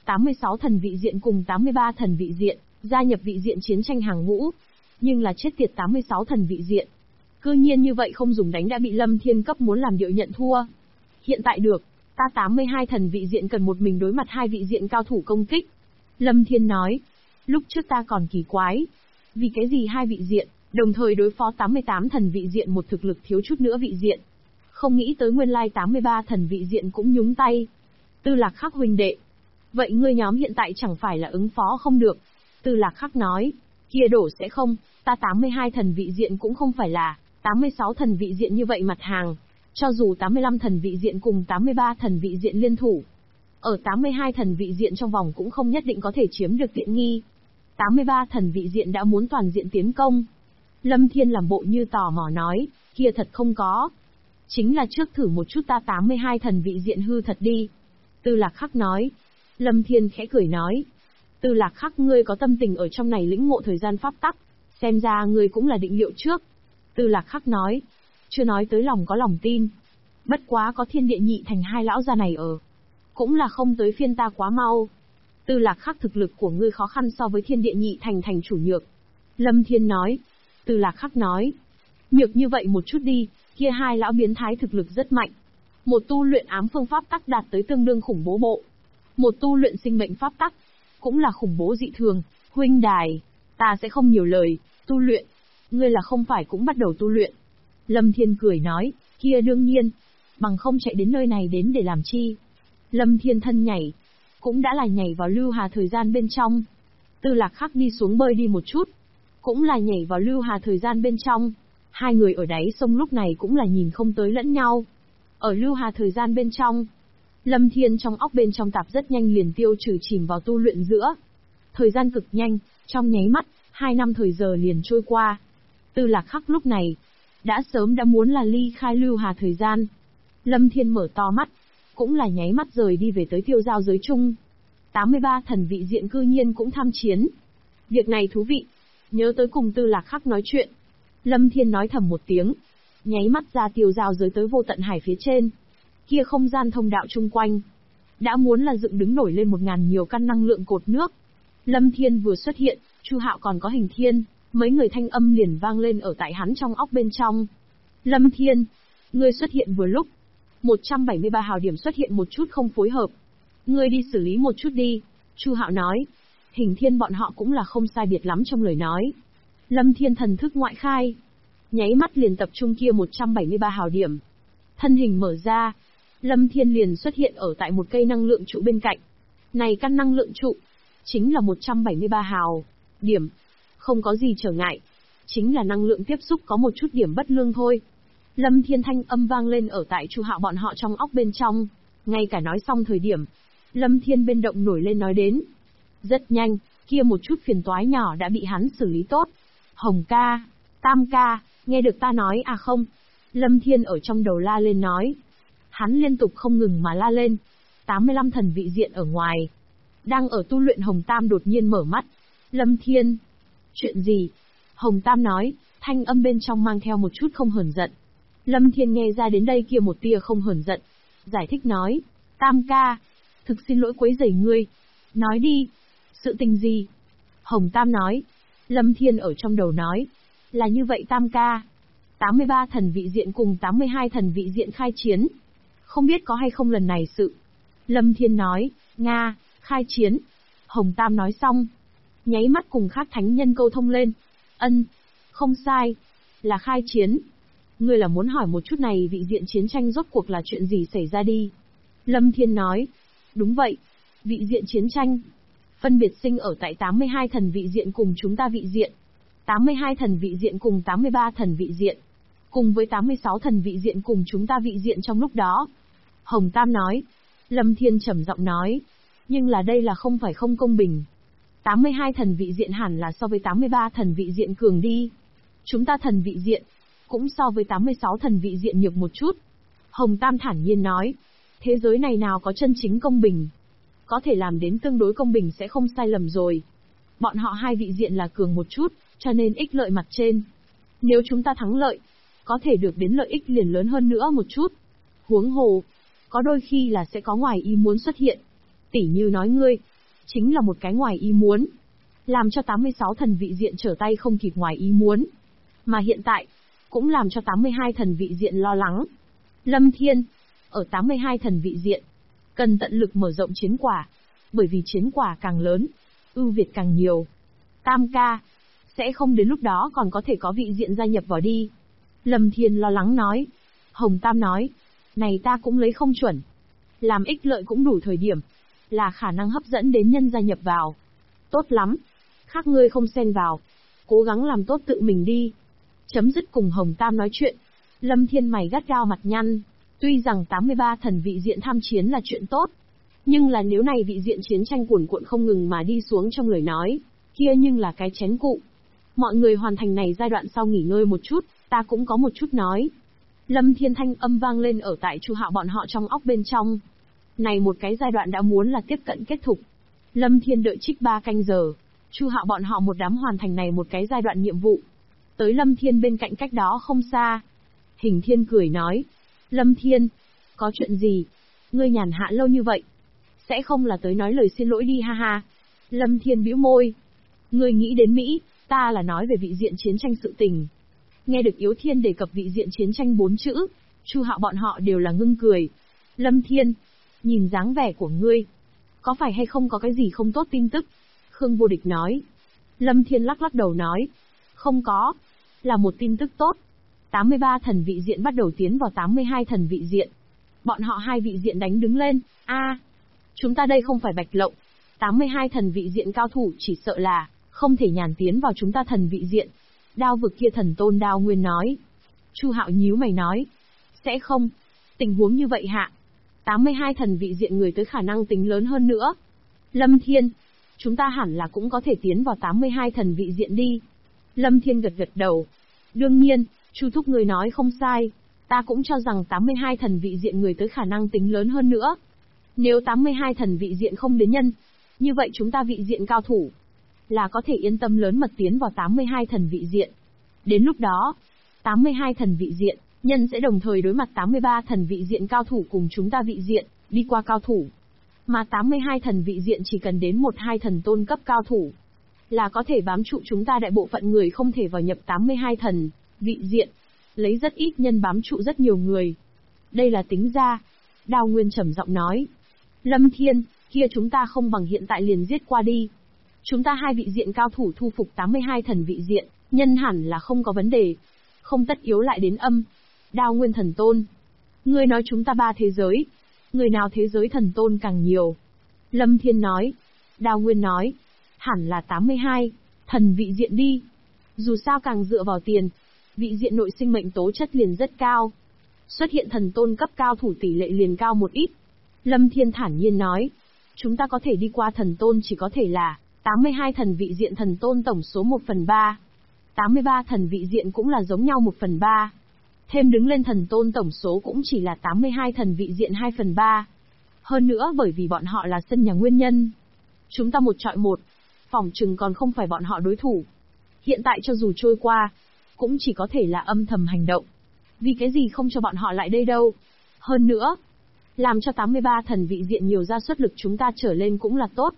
86 thần vị diện cùng 83 thần vị diện, gia nhập vị diện chiến tranh hàng ngũ. Nhưng là chết tiệt 86 thần vị diện. Cư nhiên như vậy không dùng đánh đã bị Lâm Thiên cấp muốn làm điệu nhận thua. Hiện tại được, ta 82 thần vị diện cần một mình đối mặt 2 vị diện cao thủ công kích. Lâm Thiên nói, lúc trước ta còn kỳ quái. Vì cái gì 2 vị diện, đồng thời đối phó 88 thần vị diện một thực lực thiếu chút nữa vị diện. Không nghĩ tới nguyên lai 83 thần vị diện cũng nhúng tay. Tư Lạc Khắc huynh đệ. Vậy ngươi nhóm hiện tại chẳng phải là ứng phó không được. Tư Lạc Khắc nói, kia đổ sẽ không, ta 82 thần vị diện cũng không phải là 86 thần vị diện như vậy mặt hàng. Cho dù 85 thần vị diện cùng 83 thần vị diện liên thủ, ở 82 thần vị diện trong vòng cũng không nhất định có thể chiếm được tiện nghi. 83 thần vị diện đã muốn toàn diện tiến công. Lâm Thiên làm bộ như tò mò nói, kia thật không có. Chính là trước thử một chút ta 82 thần vị diện hư thật đi. Tư Lạc Khắc nói. Lâm Thiên khẽ cười nói. Tư Lạc Khắc ngươi có tâm tình ở trong này lĩnh ngộ thời gian pháp tắc, xem ra ngươi cũng là định liệu trước. Tư Lạc Khắc nói. Chưa nói tới lòng có lòng tin. Bất quá có Thiên Địa Nhị Thành 2 lão gia này ở, cũng là không tới phiên ta quá mau. Tư Lạc Khắc thực lực của ngươi khó khăn so với Thiên Địa Nhị Thành thành chủ nhược. Lâm Thiên nói. Tư Lạc Khắc nói. Nhược như vậy một chút đi, kia 2 lão biến thái thực lực rất mạnh. Một tu luyện ám phương pháp tắc đạt tới tương đương khủng bố bộ. Một tu luyện sinh mệnh pháp tắc, cũng là khủng bố dị thường. Huynh đài, ta sẽ không nhiều lời, tu luyện. Ngươi là không phải cũng bắt đầu tu luyện. Lâm Thiên cười nói, kia đương nhiên, bằng không chạy đến nơi này đến để làm chi. Lâm Thiên thân nhảy, cũng đã là nhảy vào lưu hà thời gian bên trong. Tư Lạc Khắc đi xuống bơi đi một chút, cũng là nhảy vào lưu hà thời gian bên trong. 2 người ở đáy sông lúc này cũng là nhìn không tới lẫn nhau. Ở lưu hà thời gian bên trong, Lâm Thiên trong óc bên trong tạp rất nhanh liền tiêu trừ chìm vào tu luyện giữa. Thời gian cực nhanh, trong nháy mắt, 2 năm thời giờ liền trôi qua. Tư Lạc Khắc lúc này, đã sớm đã muốn là ly khai lưu hà thời gian. Lâm Thiên mở to mắt, cũng là nháy mắt rời đi về tới tiêu giao giới chung. 83 thần vị diện cư nhiên cũng tham chiến. Việc này thú vị. Nhớ tới cùng Tư Lạc Khắc nói chuyện. Lâm Thiên nói thầm một tiếng, nháy mắt ra tiêu giao giới tới vô tận hải phía trên. Kia không gian thông đạo chung quanh, đã muốn là dựng đứng nổi lên 1000 nhiều căn năng lượng cột nước. Lâm Thiên vừa xuất hiện, Chu Hạo còn có Hình Thiên, mấy người thanh âm liền vang lên ở tại hắn trong óc bên trong. Lâm Thiên, ngươi xuất hiện vừa lúc. 173 hào điểm xuất hiện một chút không phối hợp. Ngươi đi xử lý một chút đi, Chu Hạo nói. Hình Thiên bọn họ cũng là không sai biệt lắm trong lời nói. Lâm Thiên thần thức ngoại khai, nháy mắt liền tập trung kia 173 hào điểm. Thân hình mở ra, Lâm Thiên liền xuất hiện ở tại một cây năng lượng trụ bên cạnh. Này căn năng lượng trụ, chính là 173 hào điểm. Không có gì trở ngại, chính là năng lượng tiếp xúc có một chút điểm bất lương thôi. Lâm Thiên thanh âm vang lên ở tại Chu Hạo bọn họ trong óc bên trong. Ngay cả nói xong thời điểm, Lâm Thiên bên động nổi lên nói đến. Rất nhanh, kia một chút phiền toái nhỏ đã bị hắn xử lý tốt. Hồng ca, Tam ca, nghe được ta nói à không? Lâm Thiên ở trong đầu la lên nói. Hắn liên tục không ngừng mà la lên. 85 thần vị diện ở ngoài. Đang ở tu luyện Hồng Tam đột nhiên mở mắt. Lâm Thiên. Chuyện gì? Hồng Tam nói, thanh âm bên trong mang theo một chút không hờn giận. Lâm Thiên nghe ra đến đây kia một tia không hờn giận. Giải thích nói, Tam ca, thực xin lỗi quấy rầy ngươi. Nói đi, sự tình gì? Hồng Tam nói. Lâm Thiên ở trong đầu nói, là như vậy Tam ca. 83 thần vị diện cùng 82 thần vị diện khai chiến. Không biết có hay không lần này sự. Lâm Thiên nói, Nga, khai chiến. Hồng Tam nói xong. Nháy mắt cùng khác thánh nhân câu thông lên. Ân, không sai. Là khai chiến. Ngươi là muốn hỏi một chút này vị diện chiến tranh rốt cuộc là chuyện gì xảy ra đi. Lâm Thiên nói. Đúng vậy. Vị diện chiến tranh. Phân biệt sinh ở tại 82 thần vị diện cùng chúng ta vị diện. 82 thần vị diện cùng 83 thần vị diện. Cùng với 86 thần vị diện cùng chúng ta vị diện trong lúc đó. Hồng Tam nói. Lâm Thiên trầm giọng nói. Nhưng là đây là không phải không công bình. 82 thần vị diện hẳn là so với 83 thần vị diện cường đi. Chúng ta thần vị diện, cũng so với 86 thần vị diện nhược một chút. Hồng Tam thản nhiên nói. Thế giới này nào có chân chính công bình. Có thể làm đến tương đối công bình sẽ không sai lầm rồi. Bọn họ hai vị diện là cường một chút, cho nên ích lợi mặt trên. Nếu chúng ta thắng lợi, có thể được đến lợi ích liền lớn hơn nữa một chút. Huống hồ, có đôi khi là sẽ có ngoài ý muốn xuất hiện. Tỉ như nói ngươi, chính là một cái ngoài ý muốn. Làm cho 86 thần vị diện trở tay không kịp ngoài ý muốn. Mà hiện tại, cũng làm cho 82 thần vị diện lo lắng. Lâm Thiên, ở 82 thần vị diện, cần tận lực mở rộng chiến quả. Bởi vì chiến quả càng lớn, ưu việt càng nhiều. Tam ca, sẽ không đến lúc đó còn có thể có vị diện gia nhập vào đi. Lâm Thiên lo lắng nói. Hồng Tam nói, này ta cũng lấy không chuẩn. Làm ích lợi cũng đủ thời điểm, là khả năng hấp dẫn đến nhân gia nhập vào. Tốt lắm, khác ngươi không xen vào, cố gắng làm tốt tự mình đi. Chấm dứt cùng Hồng Tam nói chuyện, Lâm Thiên mày gắt gao mặt nhăn. Tuy rằng 83 thần vị diện tham chiến là chuyện tốt, nhưng là nếu này vị diện chiến tranh cuồn cuộn không ngừng mà đi xuống trong lời nói, kia nhưng là cái chén cụ. Mọi người hoàn thành này giai đoạn sau nghỉ ngơi một chút, ta cũng có một chút nói. Lâm Thiên thanh âm vang lên ở tại Chu Hạo bọn họ trong óc bên trong. Này một cái giai đoạn đã muốn là tiếp cận kết thúc. Lâm Thiên đợi trích 3 canh giờ, Chu Hạo bọn họ một đám hoàn thành này một cái giai đoạn nhiệm vụ. Tới Lâm Thiên bên cạnh cách đó không xa. Hình Thiên cười nói, Lâm Thiên, có chuyện gì? Ngươi nhàn hạ lâu như vậy. Sẽ không là tới nói lời xin lỗi đi ha ha. Lâm Thiên bĩu môi. Ngươi nghĩ đến Mỹ, ta là nói về vị diện chiến tranh sự tình. Nghe được Yếu Thiên đề cập vị diện chiến tranh 4 chữ, Chu Hạo bọn họ đều là ngưng cười. Lâm Thiên, nhìn dáng vẻ của ngươi, có phải hay không có cái gì không tốt tin tức? Khương Vô Địch nói. Lâm Thiên lắc lắc đầu nói, không có, là một tin tức tốt. 83 thần vị diện bắt đầu tiến vào 82 thần vị diện. Bọn họ hai vị diện đánh đứng lên, chúng ta đây không phải bạch lộng. 82 thần vị diện cao thủ chỉ sợ là, không thể nhàn tiến vào chúng ta thần vị diện. Đao vực kia thần tôn Đao Nguyên nói. Chu Hạo nhíu mày nói, sẽ không, tình huống như vậy hạ. 82 thần vị diện người tới khả năng tính lớn hơn nữa. Lâm Thiên, chúng ta hẳn là cũng có thể tiến vào 82 thần vị diện đi. Lâm Thiên gật gật đầu. Đương nhiên, Chu thúc người nói không sai. Ta cũng cho rằng 82 thần vị diện người tới khả năng tính lớn hơn nữa. Nếu 82 thần vị diện không đến nhân, như vậy chúng ta vị diện cao thủ là có thể yên tâm lớn mật tiến vào 82 thần vị diện. Đến lúc đó, 82 thần vị diện, nhân sẽ đồng thời đối mặt 83 thần vị diện cao thủ cùng chúng ta vị diện, đi qua cao thủ. Mà 82 thần vị diện chỉ cần đến 1-2 thần tôn cấp cao thủ, là có thể bám trụ chúng ta đại bộ phận người không thể vào nhập 82 thần vị diện, lấy rất ít nhân bám trụ rất nhiều người. Đây là tính ra. Đao Nguyên trầm giọng nói. Lâm Thiên, kia chúng ta không bằng hiện tại liền giết qua đi. Chúng ta hai vị diện cao thủ thu phục 82 thần vị diện, nhân hẳn là không có vấn đề. Không tất yếu lại đến âm. Đao Nguyên thần tôn. Ngươi nói chúng ta 3 thế giới. Người nào thế giới thần tôn càng nhiều? Lâm Thiên nói. Đao Nguyên nói. Hẳn là 82 thần vị diện đi. Dù sao càng dựa vào tiền, vị diện nội sinh mệnh tố chất liền rất cao. Xuất hiện thần tôn cấp cao thủ tỷ lệ liền cao một ít. Lâm Thiên thản nhiên nói. Chúng ta có thể đi qua thần tôn chỉ có thể là 82 thần vị diện thần tôn tổng số 1/3. 83 thần vị diện cũng là giống nhau 1/3. Thêm đứng lên thần tôn tổng số cũng chỉ là 82 thần vị diện 2/3. Hơn nữa bởi vì bọn họ là sân nhà nguyên nhân. Chúng ta một chọi một, phỏng chừng còn không phải bọn họ đối thủ. Hiện tại cho dù trôi qua, cũng chỉ có thể là âm thầm hành động. Vì cái gì không cho bọn họ lại đây đâu. Hơn nữa, làm cho 83 thần vị diện nhiều ra suất lực chúng ta trở lên cũng là tốt.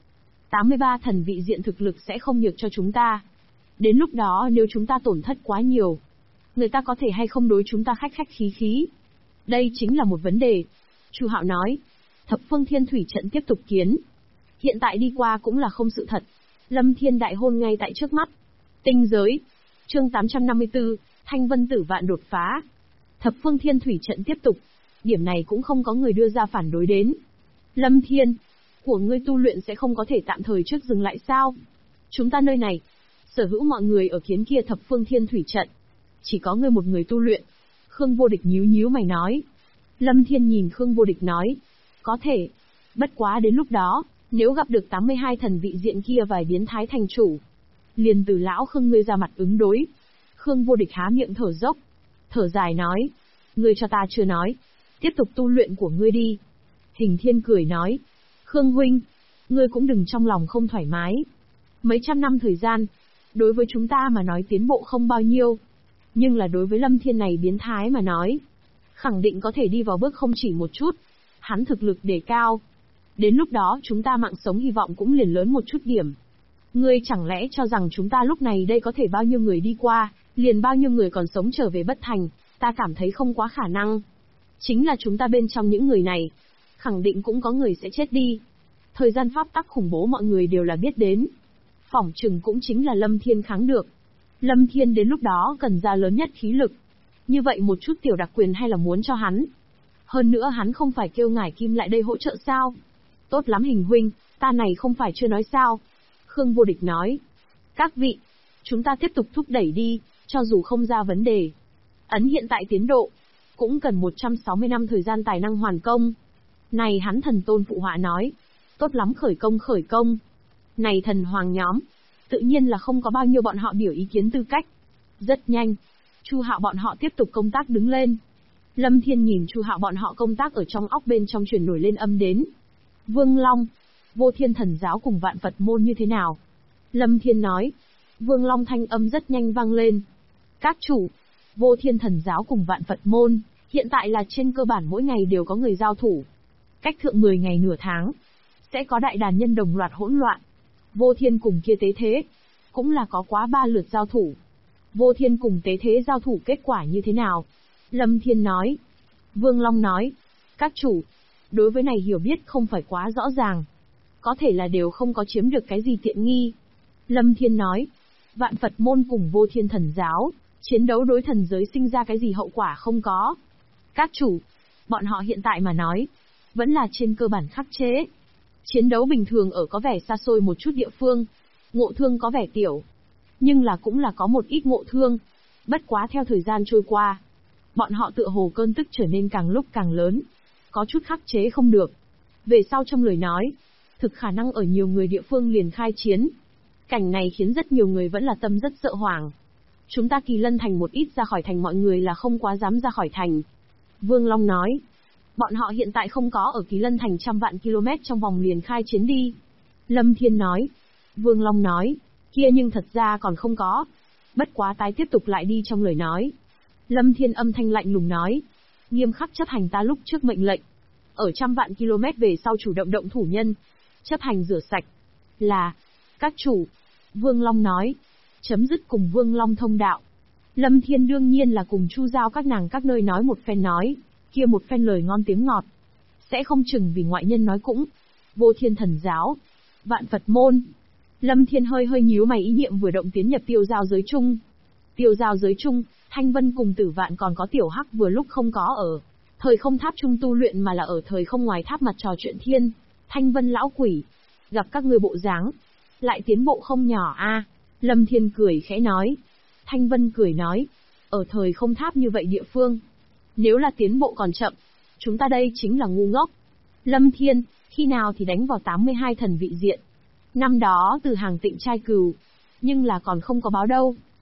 83 thần vị diện thực lực sẽ không nhược cho chúng ta. Đến lúc đó nếu chúng ta tổn thất quá nhiều, người ta có thể hay không đối chúng ta khách khách khí khí. Đây chính là một vấn đề. Chu Hạo nói, thập phương thiên thủy trận tiếp tục kiến. Hiện tại đi qua cũng là không sự thật. Lâm Thiên đại hôn ngay tại trước mắt. Tinh giới. Chương 854, Thanh Vân Tử Vạn đột phá. Thập phương thiên thủy trận tiếp tục. Điểm này cũng không có người đưa ra phản đối đến. Lâm Thiên, của ngươi tu luyện sẽ không có thể tạm thời trước dừng lại sao? Chúng ta nơi này, sở hữu mọi người ở kiến kia thập phương thiên thủy trận. Chỉ có ngươi một người tu luyện. Khương Vô Địch nhíu nhíu mày nói. Lâm Thiên nhìn Khương Vô Địch nói. Có thể. Bất quá đến lúc đó, nếu gặp được 82 thần vị diện kia vài biến thái thành chủ, liền từ lão Khương ngươi ra mặt ứng đối. Khương Vô Địch há miệng thở dốc. Thở dài nói. Ngươi cho ta chưa nói. Tiếp tục tu luyện của ngươi đi. Hình Thiên cười nói. Khương huynh, ngươi cũng đừng trong lòng không thoải mái. Mấy trăm năm thời gian, đối với chúng ta mà nói tiến bộ không bao nhiêu. Nhưng là đối với Lâm Thiên này biến thái mà nói, khẳng định có thể đi vào bước không chỉ một chút. Hắn thực lực đề cao. Đến lúc đó chúng ta mạng sống hy vọng cũng liền lớn một chút điểm. Ngươi chẳng lẽ cho rằng chúng ta lúc này đây có thể bao nhiêu người đi qua, liền bao nhiêu người còn sống trở về bất thành, ta cảm thấy không quá khả năng. Chính là chúng ta bên trong những người này, khẳng định cũng có người sẽ chết đi. Thời gian pháp tắc khủng bố mọi người đều là biết đến. Phỏng chừng cũng chính là Lâm Thiên kháng được. Lâm Thiên đến lúc đó cần ra lớn nhất khí lực. Như vậy một chút tiểu đặc quyền hay là muốn cho hắn. Hơn nữa hắn không phải kêu ngải kim lại đây hỗ trợ sao? Tốt lắm Hình huynh, ta này không phải chưa nói sao? Khương Vô Địch nói. Các vị, chúng ta tiếp tục thúc đẩy đi, cho dù không ra vấn đề. Ấn hiện tại tiến độ, cũng cần 160 năm thời gian tài năng hoàn công. Này hắn thần tôn phụ họa nói. Tốt lắm khởi công. Này thần hoàng nhóm, tự nhiên là không có bao nhiêu bọn họ biểu ý kiến tư cách. Rất nhanh, Chu Hạo bọn họ tiếp tục công tác đứng lên. Lâm Thiên nhìn Chu Hạo bọn họ công tác ở trong óc bên trong truyền nổi lên âm đến. Vương Long, Vô Thiên Thần Giáo cùng Vạn Phật Môn như thế nào? Lâm Thiên nói. Vương Long thanh âm rất nhanh vang lên. Các chủ, Vô Thiên Thần Giáo cùng Vạn Phật Môn, hiện tại là trên cơ bản mỗi ngày đều có người giao thủ. Cách thượng 10 ngày nửa tháng, sẽ có đại đàn nhân đồng loạt hỗn loạn. Vô Thiên cùng kia Tế Thế, cũng là có quá 3 lượt giao thủ. Vô Thiên cùng Tế Thế giao thủ kết quả như thế nào? Lâm Thiên nói. Vương Long nói. Các chủ, đối với này hiểu biết không phải quá rõ ràng. Có thể là đều không có chiếm được cái gì tiện nghi. Lâm Thiên nói. Vạn Phật Môn cùng Vô Thiên Thần Giáo, chiến đấu đối thần giới sinh ra cái gì hậu quả không có. Các chủ, bọn họ hiện tại mà nói, vẫn là trên cơ bản khắc chế. Chiến đấu bình thường ở có vẻ xa xôi một chút địa phương, ngộ thương có vẻ tiểu. Nhưng là cũng là có một ít ngộ thương. Bất quá theo thời gian trôi qua, bọn họ tựa hồ cơn tức trở nên càng lúc càng lớn. Có chút khắc chế không được. Về sau trong lời nói, thực khả năng ở nhiều người địa phương liền khai chiến. Cảnh này khiến rất nhiều người vẫn là tâm rất sợ hoảng. Chúng ta Kỳ Lân Thành một ít ra khỏi thành mọi người là không quá dám ra khỏi thành. Vương Long nói. Bọn họ hiện tại không có ở Kỳ Lân Thành trăm vạn km trong vòng liền khai chiến đi. Lâm Thiên nói. Vương Long nói. Kia nhưng thật ra còn không có. Bất quá tái tiếp tục lại đi trong lời nói. Lâm Thiên âm thanh lạnh lùng nói. Nghiêm khắc chấp hành ta lúc trước mệnh lệnh. Ở trăm vạn km về sau chủ động động thủ nhân. Chấp hành rửa sạch. Là. Các chủ. Vương Long nói. Chấm dứt cùng Vương Long thông đạo. Lâm Thiên đương nhiên là cùng Chu Giao các nàng các nơi nói một phen nói. Kia một phen lời ngon tiếng ngọt. Sẽ không chừng vì ngoại nhân nói cũng. Vô Thiên Thần Giáo. Vạn Phật Môn. Lâm Thiên hơi nhíu mày ý niệm vừa động tiến nhập tiêu giao giới chung. Tiêu giao giới chung, Thanh Vân cùng Tử Vạn còn có Tiểu Hắc vừa lúc không có ở thời không tháp chung tu luyện mà là ở thời không ngoài tháp mặt trò chuyện thiên. Thanh Vân lão quỷ, gặp các ngươi bộ dáng, lại tiến bộ không nhỏ a. Lâm Thiên cười khẽ nói. Thanh Vân cười nói, ở thời không tháp như vậy địa phương, nếu là tiến bộ còn chậm, chúng ta đây chính là ngu ngốc. Lâm Thiên, khi nào thì đánh vào 82 thần vị diện. Năm đó từ hàng Tịnh trai cừu, nhưng là còn không có báo đâu.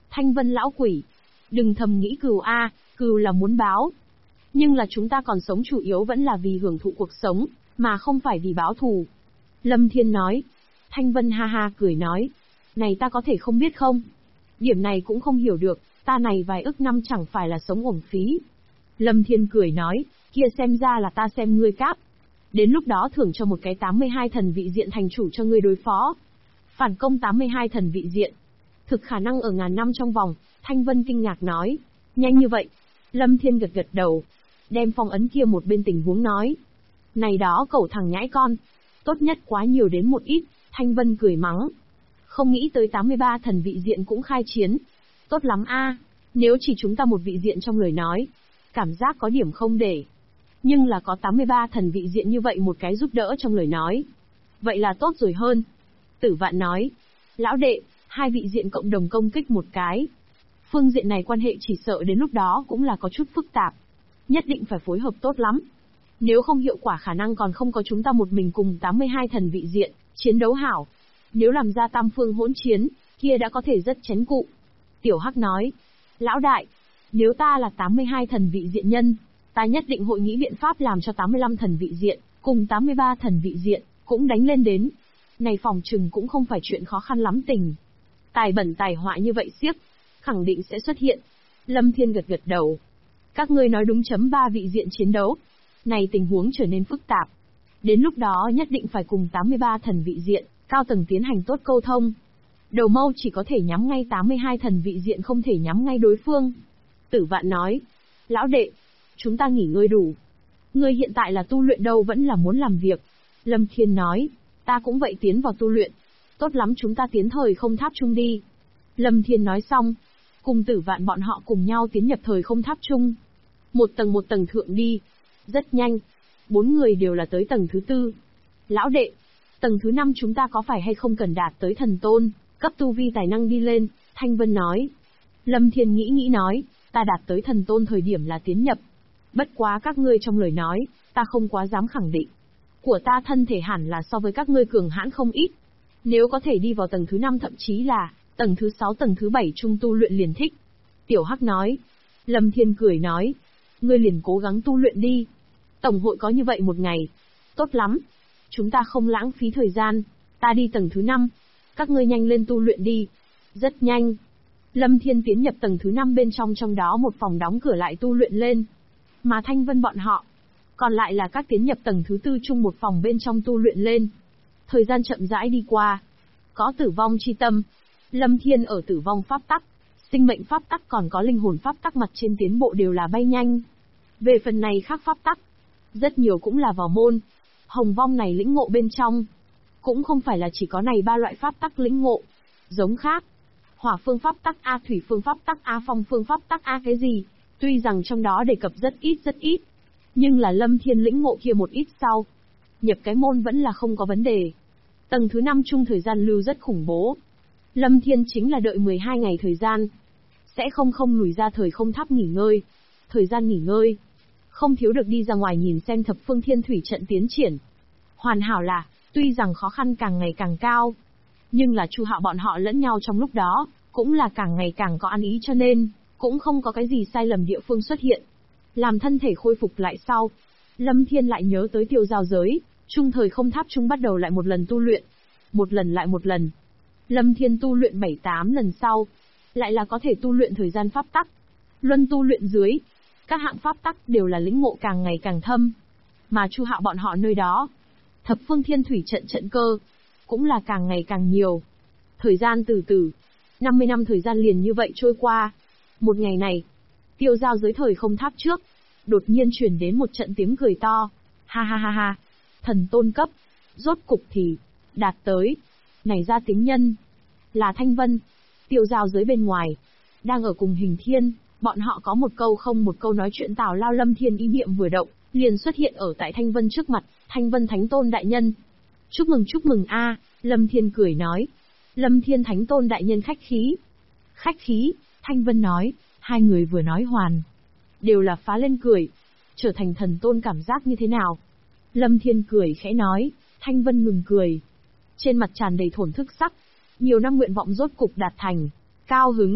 Thanh Vân lão quỷ, đừng thầm nghĩ cừu a, cừu là muốn báo. Nhưng là chúng ta còn sống chủ yếu vẫn là vì hưởng thụ cuộc sống, mà không phải vì báo thù. Lâm Thiên nói. Thanh Vân ha ha cười nói. Này ta có thể không biết không? Điểm này cũng không hiểu được, ta này vài ức năm chẳng phải là sống uổng phí. Lâm Thiên cười nói, kia xem ra là ta xem ngươi cáp. Đến lúc đó thưởng cho một cái 82 thần vị diện thành chủ cho ngươi đối phó. Phản công 82 thần vị diện. Thực khả năng ở ngàn năm trong vòng, Thanh Vân kinh ngạc nói. Nhanh như vậy. Lâm Thiên gật gật đầu. Đem phong ấn kia một bên tình huống nói. Này đó cẩu thằng nhãi con. Tốt nhất quá nhiều đến một ít, Thanh Vân cười mắng. Không nghĩ tới 83 thần vị diện cũng khai chiến. Tốt lắm a, nếu chỉ chúng ta một vị diện trong lời nói. Cảm giác có điểm không để. Nhưng là có 83 thần vị diện như vậy một cái giúp đỡ trong lời nói. Vậy là tốt rồi hơn. Tử Vạn nói. Lão đệ, hai vị diện cộng đồng công kích một cái. Phương diện này quan hệ chỉ sợ đến lúc đó cũng là có chút phức tạp. Nhất định phải phối hợp tốt lắm. Nếu không hiệu quả khả năng còn không có chúng ta một mình cùng 82 thần vị diện, chiến đấu hảo. Nếu làm ra tam phương hỗn chiến, kia đã có thể rất chấn cụ. Tiểu Hắc nói. Lão đại, nếu ta là 82 thần vị diện nhân, ta nhất định hội nghĩ biện pháp làm cho 85 thần vị diện, cùng 83 thần vị diện, cũng đánh lên đến. Này phòng trừng cũng không phải chuyện khó khăn lắm tình. Tài bẩn tài họa như vậy siếc, khẳng định sẽ xuất hiện. Lâm Thiên gật gật đầu. Các ngươi nói đúng chấm 3 vị diện chiến đấu. Này tình huống trở nên phức tạp. Đến lúc đó nhất định phải cùng 83 thần vị diện, cao tầng tiến hành tốt câu thông. Đầu mâu chỉ có thể nhắm ngay 82 thần vị diện không thể nhắm ngay đối phương. Tử Vạn nói. Lão đệ, chúng ta nghỉ ngơi đủ. Ngươi hiện tại là tu luyện đâu vẫn là muốn làm việc. Lâm Thiên nói. Ta cũng vậy tiến vào tu luyện. Tốt lắm chúng ta tiến thời không tháp chung đi. Lâm Thiên nói xong. Cùng Tử Vạn bọn họ cùng nhau tiến nhập thời không tháp chung. Một tầng thượng đi. Rất nhanh. 4 người đều là tới tầng thứ 4. Lão đệ, tầng thứ 5 chúng ta có phải hay không cần đạt tới thần tôn, cấp tu vi tài năng đi lên, Thanh Vân nói. Lâm Thiên nghĩ nói, ta đạt tới thần tôn thời điểm là tiến nhập. Bất quá các ngươi trong lời nói, ta không quá dám khẳng định. Của ta thân thể hẳn là so với các ngươi cường hãn không ít. Nếu có thể đi vào tầng thứ 5 thậm chí là, tầng thứ 6 tầng thứ 7 trung tu luyện liền thích. Tiểu Hắc nói. Lâm Thiên cười nói. Ngươi liền cố gắng tu luyện đi. Tổng hội có như vậy một ngày. Tốt lắm. Chúng ta không lãng phí thời gian. Ta đi tầng thứ 5. Các ngươi nhanh lên tu luyện đi. Rất nhanh. Lâm Thiên tiến nhập tầng thứ 5 bên trong đó một phòng đóng cửa lại tu luyện lên. Mà Thanh Vân bọn họ. Còn lại là các tiến nhập tầng thứ 4 chung một phòng bên trong tu luyện lên. Thời gian chậm rãi đi qua. Có tử vong chi tâm. Lâm Thiên ở tử vong pháp tắc. Sinh mệnh pháp tắc còn có linh hồn pháp tắc mặt trên tiến bộ đều là bay nhanh. Về phần này khác pháp tắc. Rất nhiều cũng là vào môn. Hồng vong này lĩnh ngộ bên trong. Cũng không phải là chỉ có này 3 loại pháp tắc lĩnh ngộ. Giống khác. Hỏa phương pháp tắc A, thủy phương pháp tắc A, phong phương pháp tắc A cái gì. Tuy rằng trong đó đề cập rất ít. Nhưng là Lâm Thiên lĩnh ngộ kia một ít sau. Nhập cái môn vẫn là không có vấn đề. Tầng thứ 5 chung thời gian lưu rất khủng bố. Lâm Thiên chính là đợi 12 ngày thời gian. Sẽ không lùi ra thời không tháp nghỉ ngơi. Thời gian nghỉ ngơi. Không thiếu được đi ra ngoài nhìn xem thập phương thiên thủy trận tiến triển. Hoàn hảo là, tuy rằng khó khăn càng ngày càng cao. Nhưng là Chu Hạo bọn họ lẫn nhau trong lúc đó, cũng là càng ngày càng có ăn ý cho nên, cũng không có cái gì sai lầm địa phương xuất hiện. Làm thân thể khôi phục lại sau. Lâm Thiên lại nhớ tới tiêu giao giới, trung thời không tháp trung bắt đầu lại một lần tu luyện. Một lần lại một lần. Lâm Thiên tu luyện 7-8 lần sau. Lại là có thể tu luyện thời gian pháp tắc. Luân tu luyện dưới. Các hạng pháp tắc đều là lĩnh ngộ càng ngày càng thâm. Mà Chu Hạo bọn họ nơi đó. Thập phương thiên thủy trận cơ. Cũng là càng ngày càng nhiều. Thời gian từ từ. 50 năm thời gian liền như vậy trôi qua. Một ngày này. Tiêu giao giới thời không tháp trước. Đột nhiên truyền đến một trận tiếng cười to. Ha ha ha ha. Thần tôn cấp. Rốt cục thì. Đạt tới. Này ra tiếng nhân. Là Thanh Vân. Tiêu giao giới bên ngoài. Đang ở cùng Hình Thiên. Bọn họ có một câu không một câu nói chuyện tào lao. Lâm Thiên ý niệm vừa động. Liền xuất hiện ở tại Thanh Vân trước mặt. Thanh Vân Thánh Tôn đại nhân. Chúc mừng a. Lâm Thiên cười nói. Lâm Thiên Thánh Tôn đại nhân khách khí. Khách khí, Thanh Vân nói. Hai người vừa nói hoàn. Đều là phá lên cười. Trở thành thần tôn cảm giác như thế nào? Lâm Thiên cười khẽ nói. Thanh Vân ngừng cười. Trên mặt tràn đầy thổn thức sắc. Nhiều năm nguyện vọng rốt cục đạt thành. Cao hứng.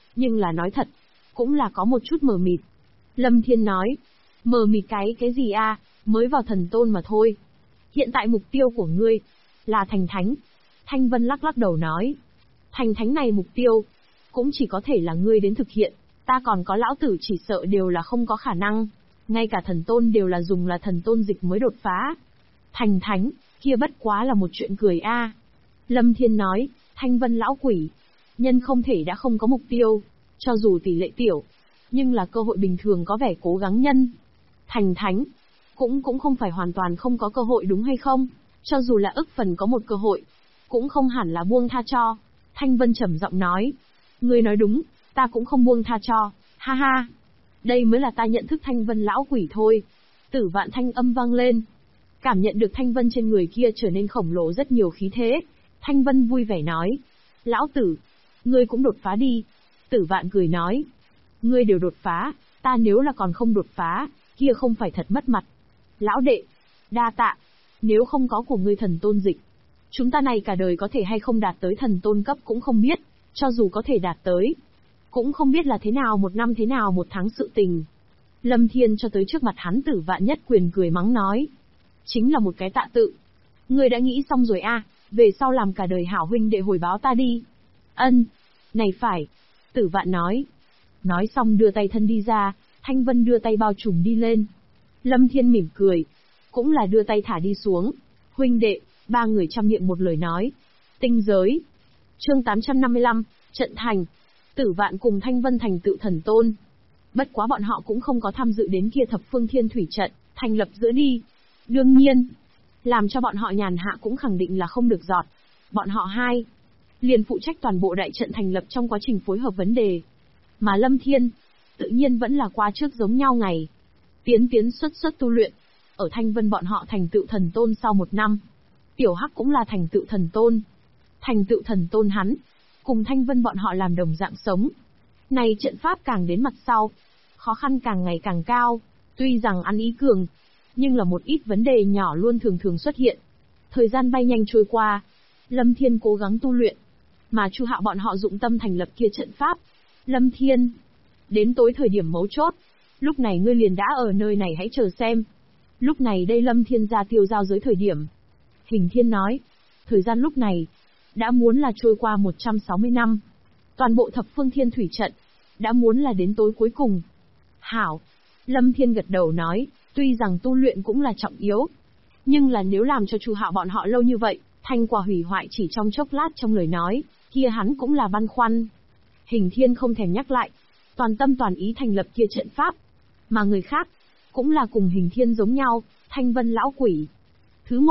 Nhưng là nói thật, cũng là có một chút mờ mịt. Lâm Thiên nói, mờ mịt cái gì a? Mới vào thần tôn mà thôi. Hiện tại mục tiêu của ngươi là thành thánh. Thanh Vân lắc lắc đầu nói, thành thánh này mục tiêu cũng chỉ có thể là ngươi đến thực hiện, ta còn có lão tử chỉ sợ đều là không có khả năng. Ngay cả thần tôn đều là dùng là thần tôn dịch mới đột phá. Thành thánh, kia bất quá là một chuyện cười a. Lâm Thiên nói, Thanh Vân lão quỷ, nhân không thể đã không có mục tiêu, cho dù tỷ lệ tiểu, nhưng là cơ hội bình thường có vẻ cố gắng nhân. Thành thánh, cũng không phải hoàn toàn không có cơ hội đúng hay không, cho dù là ức phần có một cơ hội, cũng không hẳn là buông tha cho. Thanh Vân trầm giọng nói, ngươi nói đúng, ta cũng không buông tha cho, ha ha. Đây mới là ta nhận thức Thanh Vân lão quỷ thôi. Tử Vạn thanh âm vang lên. Cảm nhận được Thanh Vân trên người kia trở nên khổng lồ rất nhiều khí thế. Thanh Vân vui vẻ nói, lão tử, ngươi cũng đột phá đi. Tử Vạn cười nói, ngươi đều đột phá, ta nếu là còn không đột phá, kia không phải thật mất mặt. Lão đệ, đa tạ, nếu không có của ngươi thần tôn dịch, chúng ta này cả đời có thể hay không đạt tới thần tôn cấp cũng không biết, cho dù có thể đạt tới, cũng không biết là thế nào một năm thế nào một tháng sự tình. Lâm Thiên cho tới trước mặt hắn Tử Vạn nhất quyền cười mắng nói, chính là một cái tạ tự. Ngươi đã nghĩ xong rồi a, về sau làm cả đời hảo huynh để hồi báo ta đi. Ân, này phải. Tử Vạn nói. Nói xong đưa tay thân đi ra, Thanh Vân đưa tay bao trùm đi lên. Lâm Thiên mỉm cười, cũng là đưa tay thả đi xuống. Huynh đệ, ba người trăm miệng một lời nói. Tinh giới. Chương 855, trận thành. Tử Vạn cùng Thanh Vân thành tựu thần tôn. Bất quá bọn họ cũng không có tham dự đến kia thập phương thiên thủy trận, thành lập giữa đi. Đương nhiên, làm cho bọn họ nhàn hạ cũng khẳng định là không được giọt. Bọn họ hai liền phụ trách toàn bộ đại trận thành lập trong quá trình phối hợp vấn đề. Mà Lâm Thiên, tự nhiên vẫn là qua trước giống nhau ngày. Tiến xuất tu luyện. Ở Thanh Vân bọn họ thành tựu thần tôn sau 1 năm. Tiểu Hắc cũng là thành tựu thần tôn. Thành tựu thần tôn hắn, cùng Thanh Vân bọn họ làm đồng dạng sống. Này trận pháp càng đến mặt sau, khó khăn càng ngày càng cao. Tuy rằng ăn ý cường, nhưng là một ít vấn đề nhỏ luôn thường xuất hiện. Thời gian bay nhanh trôi qua, Lâm Thiên cố gắng tu luyện, mà Chu Hạo bọn họ dụng tâm thành lập kia trận pháp. Lâm Thiên, đến tối thời điểm mấu chốt, lúc này ngươi liền đã ở nơi này hãy chờ xem. Lúc này đây Lâm Thiên ra tiêu giao giới thời điểm. Hình Thiên nói, thời gian lúc này, đã muốn là trôi qua 160 năm. Toàn bộ thập phương thiên thủy trận, đã muốn là đến tối cuối cùng. Hảo, Lâm Thiên gật đầu nói, tuy rằng tu luyện cũng là trọng yếu, nhưng là nếu làm cho Chu Hạo bọn họ lâu như vậy, thành quả hủy hoại chỉ trong chốc lát trong lời nói, kia hắn cũng là băn khoăn. Hình Thiên không thèm nhắc lại, toàn tâm toàn ý thành lập kia trận pháp. Mà người khác, cũng là cùng Hình Thiên giống nhau, Thanh Vân lão quỷ. Thứ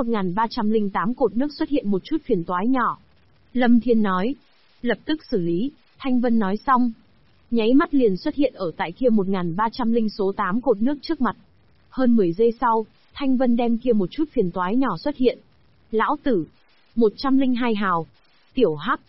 1308 cột nước xuất hiện một chút phiền toái nhỏ. Lâm Thiên nói, lập tức xử lý. Thanh Vân nói xong, nháy mắt liền xuất hiện ở tại kia 1308 cột nước trước mặt. Hơn 10 giây sau, Thanh Vân đem kia một chút phiền toái nhỏ xuất hiện. Lão tử, 102 hào. Tiểu Hắc,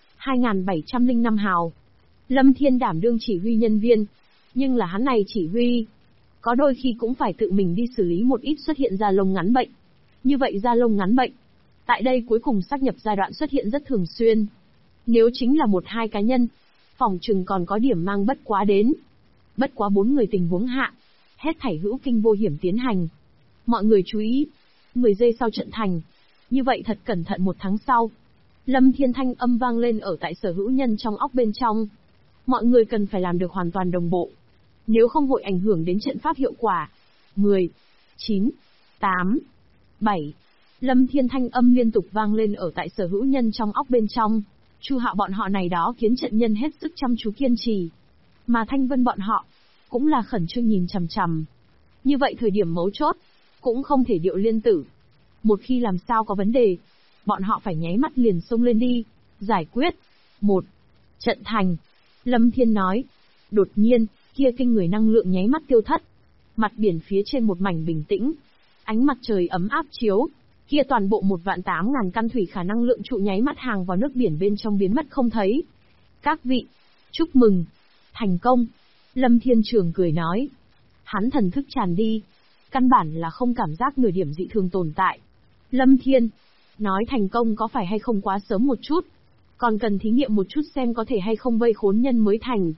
2705 hào. Lâm Thiên đảm đương chỉ huy nhân viên, nhưng là hắn này chỉ huy, có đôi khi cũng phải tự mình đi xử lý một ít xuất hiện da lông ngắn bệnh. Như vậy da lông ngắn bệnh, tại đây cuối cùng xác nhập giai đoạn xuất hiện rất thường xuyên. Nếu chính là 1-2 cá nhân, phòng trừng còn có điểm mang bất quá đến. Bất quá 4 người tình huống hạ, hết thảy hữu kinh vô hiểm tiến hành. Mọi người chú ý, 10 giây sau trận thành. Như vậy thật cẩn thận 1 tháng sau. Lâm Thiên thanh âm vang lên ở tại sở hữu nhân trong óc bên trong. Mọi người cần phải làm được hoàn toàn đồng bộ. Nếu không hội ảnh hưởng đến trận pháp hiệu quả. 10, 9, 8, 7. Lâm Thiên thanh âm liên tục vang lên ở tại sở hữu nhân trong óc bên trong. Chu Hạo bọn họ này đó khiến trận nhân hết sức chăm chú kiên trì. Mà Thanh Vân bọn họ, cũng là khẩn trương nhìn chằm chằm. Như vậy thời điểm mấu chốt, cũng không thể điệu liên tử. Một khi làm sao có vấn đề, bọn họ phải nháy mắt liền xông lên đi, giải quyết. 1. Trận thành. Lâm Thiên nói. Đột nhiên, kia kinh người năng lượng nháy mắt tiêu thất. Mặt biển phía trên một mảnh bình tĩnh. Ánh mặt trời ấm áp chiếu. Kia toàn bộ 1.800.000 căn thủy khả năng lượng trụ nháy mắt hàng vào nước biển bên trong biến mất không thấy. Các vị, chúc mừng. Thành công. Lâm Thiên Trường cười nói. Hắn thần thức tràn đi. Căn bản là không cảm giác nửa điểm dị thường tồn tại. Lâm Thiên, nói thành công có phải hay không quá sớm một chút? Còn cần thí nghiệm một chút xem có thể hay không vây khốn nhân mới thành.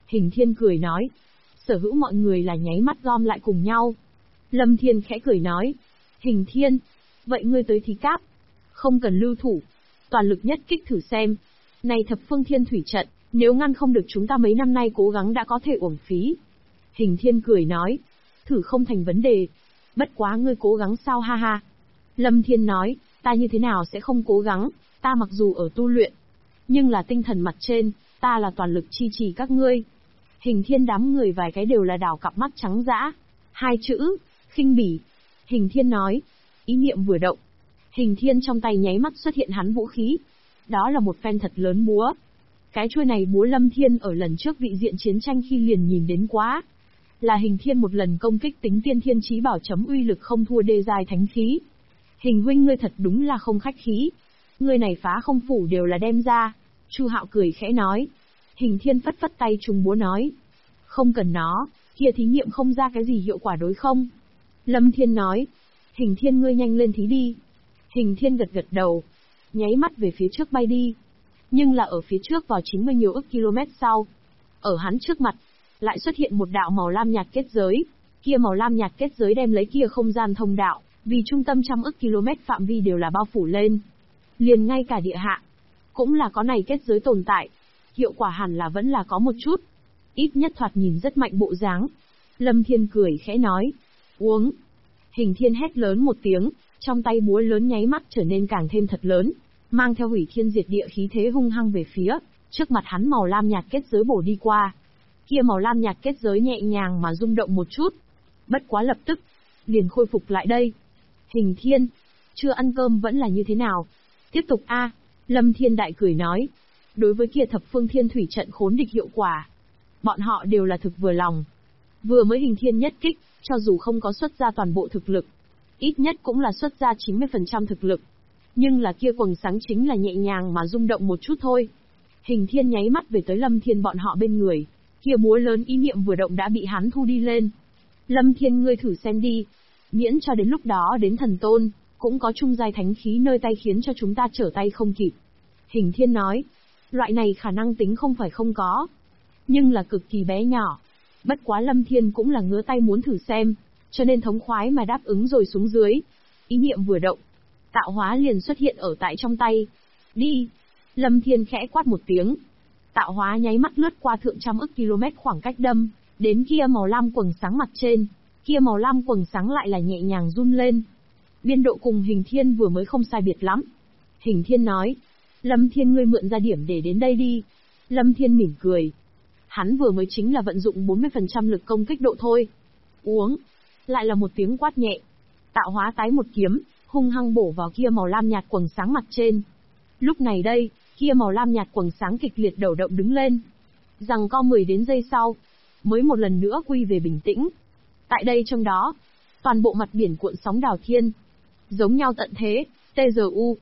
Hình Thiên cười nói. Sở hữu mọi người là nháy mắt gom lại cùng nhau. Lâm Thiên khẽ cười nói. Hình Thiên, vậy ngươi tới thì cáp. Không cần lưu thủ. Toàn lực nhất kích thử xem. Này thập phương thiên thủy trận, nếu ngăn không được chúng ta mấy năm nay cố gắng đã có thể uổng phí. Hình Thiên cười nói. Thử không thành vấn đề. Bất quá ngươi cố gắng sao ha ha. Lâm Thiên nói, ta như thế nào sẽ không cố gắng, ta mặc dù ở tu luyện, nhưng là tinh thần mặt trên, ta là toàn lực chi trì các ngươi. Hình Thiên đám người vài cái đều là đảo cặp mắt trắng dã. Hai chữ, khinh bỉ. Hình Thiên nói, ý niệm vừa động. Hình Thiên trong tay nháy mắt xuất hiện hắn vũ khí. Đó là một phen thật lớn búa. Cái chuôi này búa Lâm Thiên ở lần trước vị diện chiến tranh khi liền nhìn đến quá. Là Hình Thiên một lần công kích tính tiên thiên chí bảo chấm uy lực không thua đê giai thánh khí. Hình huynh ngươi thật đúng là không khách khí. Ngươi này phá không phủ đều là đem ra. Chu Hạo cười khẽ nói. Hình Thiên phất phất tay trùng búa nói. Không cần nó, kia thí nghiệm không ra cái gì hiệu quả đối không? Lâm Thiên nói. Hình Thiên ngươi nhanh lên thí đi. Hình Thiên gật gật đầu. Nháy mắt về phía trước bay đi. Nhưng là ở phía trước vào 90 nhiều ức km sau. Ở hắn trước mặt, lại xuất hiện một đạo màu lam nhạt kết giới. Kia màu lam nhạt kết giới đem lấy kia không gian thông đạo, vì trung tâm trăm ức km phạm vi đều là bao phủ lên. Liền ngay cả địa hạ, cũng là có này kết giới tồn tại. Hiệu quả hẳn là vẫn là có một chút. Ít nhất thoạt nhìn rất mạnh bộ dáng. Lâm Thiên cười khẽ nói. Uống. Hình Thiên hét lớn một tiếng, trong tay búa lớn nháy mắt trở nên càng thêm thật lớn, mang theo hủy thiên diệt địa khí thế hung hăng về phía trước mặt hắn màu lam nhạt kết giới bổ đi qua. Kia màu lam nhạt kết giới nhẹ nhàng mà rung động một chút, bất quá lập tức liền khôi phục lại đây. Hình Thiên, chưa ăn cơm vẫn là như thế nào? Tiếp tục a. Lâm Thiên đại cười nói. Đối với kia thập phương thiên thủy trận khốn địch hiệu quả, bọn họ đều là thực vừa lòng. Vừa mới Hình Thiên nhất kích, cho dù không có xuất ra toàn bộ thực lực, ít nhất cũng là xuất ra 90% thực lực. Nhưng là kia quầng sáng chính là nhẹ nhàng mà rung động một chút thôi. Hình Thiên nháy mắt về tới Lâm Thiên bọn họ bên người, kia búa lớn ý niệm vừa động đã bị hắn thu đi lên. Lâm Thiên ngươi thử xem đi, miễn cho đến lúc đó đến thần tôn, cũng có trung giai thánh khí nơi tay khiến cho chúng ta trở tay không kịp. Hình Thiên nói, loại này khả năng tính không phải không có, nhưng là cực kỳ bé nhỏ. Bất quá Lâm Thiên cũng là ngứa tay muốn thử xem, cho nên thống khoái mà đáp ứng rồi xuống dưới. Ý niệm vừa động, tạo hóa liền xuất hiện ở tại trong tay. Đi! Lâm Thiên khẽ quát một tiếng. Tạo hóa nháy mắt lướt qua thượng trăm ức km khoảng cách đâm, đến kia màu lam quầng sáng mặt trên. Kia màu lam quầng sáng lại là nhẹ nhàng run lên. Biên độ cùng Hình Thiên vừa mới không sai biệt lắm. Hình Thiên nói, Lâm Thiên ngươi mượn ra điểm để đến đây đi. Lâm Thiên mỉm cười. Hắn vừa mới chính là vận dụng 40% lực công kích độ thôi. Uống. Lại là một tiếng quát nhẹ. Tạo hóa tái một kiếm, hung hăng bổ vào kia màu lam nhạt quầng sáng mặt trên. Lúc này đây, kia màu lam nhạt quầng sáng kịch liệt đầu động đứng lên. Giằng co 10 đến giây sau, mới một lần nữa quy về bình tĩnh. Tại đây trong đó, toàn bộ mặt biển cuộn sóng đảo thiên. Giống nhau tận thế, TGU,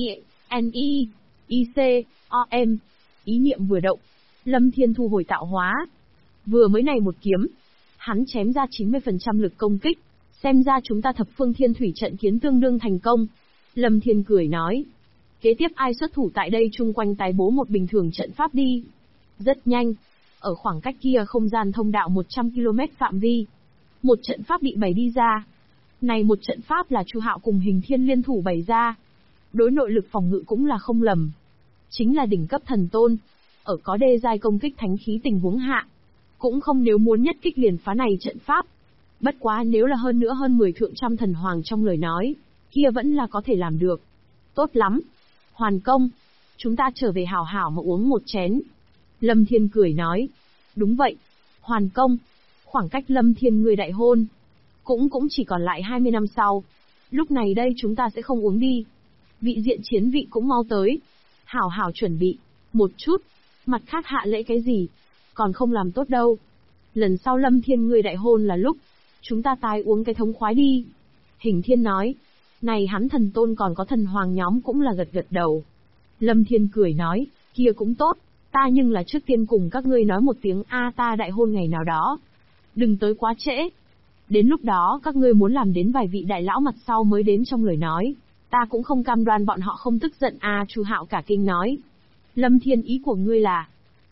INI, IC, OM. Ý niệm vừa động, Lâm Thiên thu hồi tạo hóa. Vừa mới này một kiếm, hắn chém ra 90% lực công kích. Xem ra chúng ta thập phương thiên thủy trận kiến tương đương thành công. Lâm Thiên cười nói. Kế tiếp ai xuất thủ tại đây chung quanh tái bố một bình thường trận pháp đi. Rất nhanh, ở khoảng cách kia không gian thông đạo 100 km phạm vi, một trận pháp bị bày đi ra. Này một trận pháp là Chu Hạo cùng Hình Thiên liên thủ bày ra. Đối nội lực phòng ngự cũng là không lầm. Chính là đỉnh cấp thần tôn. Ở có đê giai công kích thánh khí tình huống hạ, cũng không nếu muốn nhất kích liền phá này trận pháp. Bất quá nếu là hơn nữa hơn 10 thượng trăm thần hoàng trong lời nói, kia vẫn là có thể làm được. Tốt lắm. Hoàn công. Chúng ta trở về hảo hảo mà uống một chén. Lâm Thiên cười nói. Đúng vậy. Hoàn công. Khoảng cách Lâm Thiên người đại hôn cũng chỉ còn lại 20 năm sau. Lúc này đây chúng ta sẽ không uống đi. Vị diện chiến vị cũng mau tới. Hảo hảo chuẩn bị một chút. Mặt khác hạ lễ cái gì, còn không làm tốt đâu. Lần sau Lâm Thiên người đại hôn là lúc chúng ta tái uống cái thống khoái đi. Hình Thiên nói. Này hắn thần tôn còn có thần hoàng nhóm cũng là gật gật đầu. Lâm Thiên cười nói, kia cũng tốt, ta nhưng là trước tiên cùng các ngươi nói một tiếng ta đại hôn ngày nào đó. Đừng tới quá trễ. Đến lúc đó các ngươi muốn làm đến vài vị đại lão mặt sau mới đến trong lời nói, ta cũng không cam đoan bọn họ không tức giận Chu Hạo cả kinh nói. Lâm Thiên ý của ngươi là,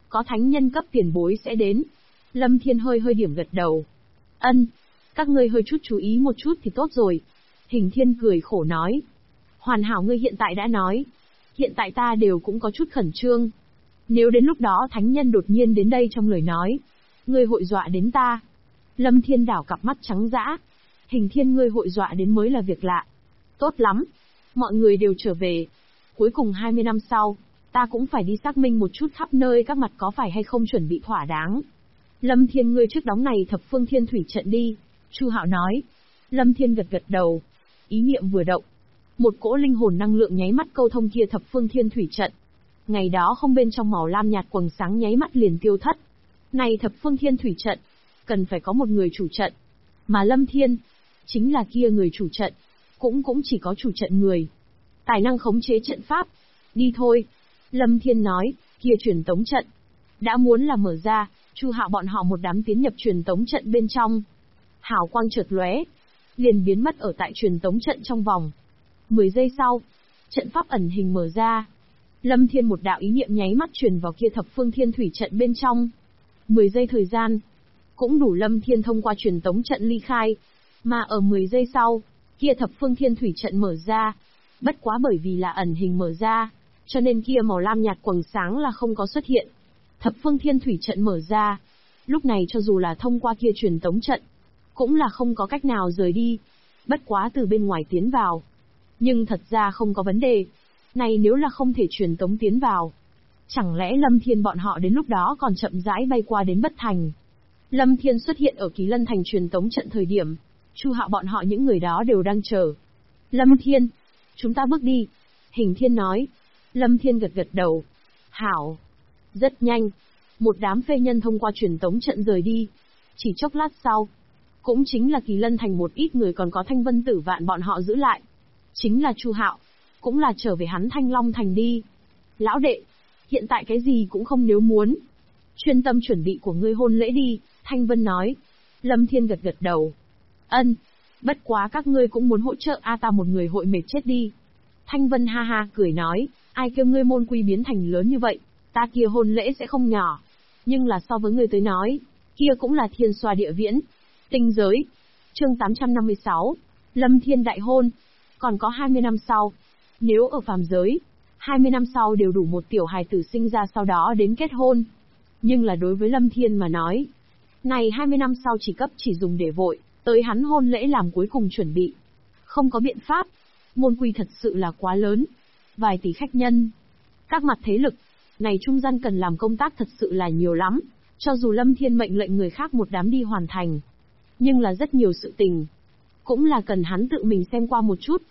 có thánh nhân cấp tiền bối sẽ đến. Lâm Thiên hơi hơi điểm gật đầu. Ân, các ngươi hơi chút chú ý một chút thì tốt rồi. Hình Thiên cười khổ nói. Hoàn hảo ngươi hiện tại đã nói. Hiện tại ta đều cũng có chút khẩn trương. Nếu đến lúc đó thánh nhân đột nhiên đến đây trong lời nói, ngươi hội dọa đến ta. Lâm Thiên đảo cặp mắt trắng dã. Hình Thiên ngươi hội dọa đến mới là việc lạ. Tốt lắm. Mọi người đều trở về. Cuối cùng 20 năm sau, ta cũng phải đi xác minh một chút khắp nơi các mặt có phải hay không chuẩn bị thỏa đáng. Lâm Thiên ngươi trước đóng này thập phương thiên thủy trận đi. Chu Hạo nói. Lâm Thiên gật gật đầu. Ý niệm vừa động. Một cỗ linh hồn năng lượng nháy mắt câu thông kia thập phương thiên thủy trận. Ngày đó không bên trong màu lam nhạt quầng sáng nháy mắt liền tiêu thất. Này thập phương thiên thủy trận, cần phải có một người chủ trận. Mà Lâm Thiên, chính là kia người chủ trận. Cũng chỉ có chủ trận người. Tài năng khống chế trận pháp. Đi thôi. Lâm Thiên nói, kia truyền tống trận. Đã muốn là mở ra, Chu Hạo bọn họ một đám tiến nhập truyền tống trận bên trong. Hào quang chợt lóe, liền biến mất ở tại truyền tống trận trong vòng. 10 giây sau, trận pháp ẩn hình mở ra. Lâm Thiên một đạo ý niệm nháy mắt truyền vào kia thập phương thiên thủy trận bên trong. 10 giây thời gian, cũng đủ Lâm Thiên thông qua truyền tống trận ly khai. Mà ở 10 giây sau, kia thập phương thiên thủy trận mở ra. Bất quá bởi vì là ẩn hình mở ra, cho nên kia màu lam nhạt quầng sáng là không có xuất hiện. Thập phương thiên thủy trận mở ra. Lúc này cho dù là thông qua kia truyền tống trận, cũng là không có cách nào rời đi. Bất quá từ bên ngoài tiến vào. Nhưng thật ra không có vấn đề. Này nếu là không thể truyền tống tiến vào, chẳng lẽ Lâm Thiên bọn họ đến lúc đó còn chậm rãi bay qua đến Bất Thành. Lâm Thiên xuất hiện ở Kỳ Lân Thành truyền tống trận thời điểm, Chu Hạo bọn họ những người đó đều đang chờ. Lâm Thiên, chúng ta bước đi. Hình Thiên nói. Lâm Thiên gật gật đầu. Hảo. Rất nhanh. Một đám phê nhân thông qua truyền tống trận rời đi. Chỉ chốc lát sau, cũng chính là Kỳ Lân Thành một ít người còn có Thanh Vân Tử Vạn bọn họ giữ lại. Chính là Chu Hạo, cũng là trở về hắn Thanh Long Thành đi. Lão đệ, hiện tại cái gì cũng không nếu muốn. Chuyên tâm chuẩn bị của ngươi hôn lễ đi, Thanh Vân nói. Lâm Thiên gật gật đầu. Ân, bất quá các ngươi cũng muốn hỗ trợ ta một người hội mệt chết đi. Thanh Vân ha ha cười nói, ai kêu ngươi môn quy biến thành lớn như vậy, ta kia hôn lễ sẽ không nhỏ. Nhưng là so với ngươi tới nói, kia cũng là thiên xoa địa viễn. Tinh giới. Chương 856. Lâm Thiên đại hôn. Còn có 20 năm sau. Nếu ở phàm giới, 20 năm sau đều đủ một tiểu hài tử sinh ra sau đó đến kết hôn. Nhưng là đối với Lâm Thiên mà nói, này 20 năm sau chỉ dùng để vội, tới hắn hôn lễ làm cuối cùng chuẩn bị. Không có biện pháp. Môn quy thật sự là quá lớn. Vài tỷ khách nhân. Các mặt thế lực. Này trung gian cần làm công tác thật sự là nhiều lắm. Cho dù Lâm Thiên mệnh lệnh người khác một đám đi hoàn thành. Nhưng là rất nhiều sự tình. Cũng là cần hắn tự mình xem qua một chút.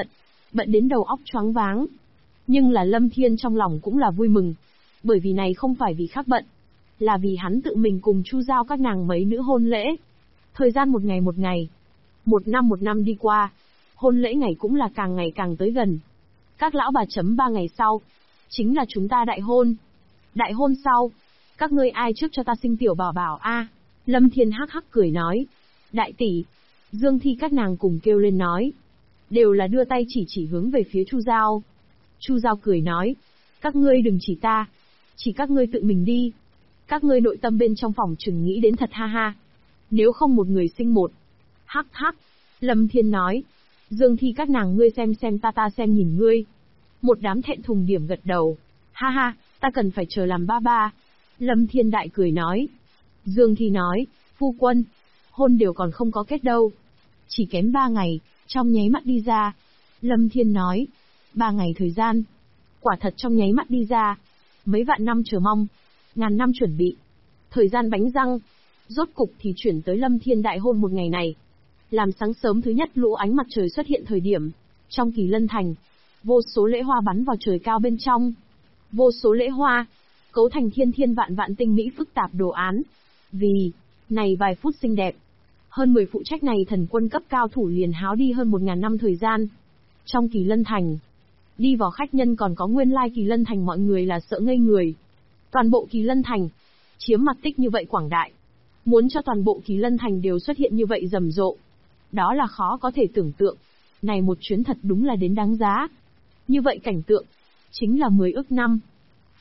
Bận đến đầu óc choáng váng. Nhưng là Lâm Thiên trong lòng cũng là vui mừng. Bởi vì này không phải vì khác bận. Là vì hắn tự mình cùng Chu giao các nàng mấy nữ hôn lễ. Thời gian một ngày. Một năm đi qua. Hôn lễ ngày cũng là càng ngày càng tới gần. Các lão bà chấm 3 ngày sau. Chính là chúng ta đại hôn. Đại hôn sau. Các ngươi ai trước cho ta sinh tiểu bảo bảo a? Lâm Thiên hắc hắc cười nói. Đại tỷ. Dương Thi các nàng cùng kêu lên nói. Đều là đưa tay chỉ hướng về phía Chu Giao. Chu Giao cười nói. Các ngươi đừng chỉ ta. Chỉ các ngươi tự mình đi. Các ngươi nội tâm bên trong phòng chừng nghĩ đến thật ha ha. Nếu không một người sinh một. Hắc hắc. Lâm Thiên nói. Dương Thi các nàng ngươi xem ta xem nhìn ngươi. Một đám thẹn thùng điểm gật đầu. Ha ha, ta cần phải chờ làm ba. Lâm Thiên đại cười nói. Dương Thi nói, phu quân, hôn đều còn không có kết đâu. Chỉ kém 3 ngày, trong nháy mắt đi ra. Lâm Thiên nói, 3 ngày thời gian. Quả thật trong nháy mắt đi ra. Mấy vạn năm chờ mong, ngàn năm chuẩn bị. Thời gian bánh răng. Rốt cục thì chuyển tới Lâm Thiên đại hôn một ngày này. Làm sáng sớm thứ nhất lũ ánh mặt trời xuất hiện thời điểm. Trong Kỳ Lân Thành, vô số lễ hoa bắn vào trời cao bên trong. Vô số lễ hoa, cấu thành thiên vạn tinh mỹ phức tạp đồ án. Vì, này vài phút xinh đẹp. Hơn 10 phụ trách này thần quân cấp cao thủ liền háo đi hơn 1000 năm thời gian. Trong Kỳ Lân Thành, đi vào khách nhân còn có nguyên lai Kỳ Lân Thành mọi người là sợ ngây người. Toàn bộ Kỳ Lân Thành, chiếm mặt tích như vậy quảng đại. Muốn cho toàn bộ Kỳ Lân Thành đều xuất hiện như vậy rầm rộ. Đó là khó có thể tưởng tượng. Này một chuyến thật đúng là đến đáng giá. Như vậy cảnh tượng, chính là 10 ức năm.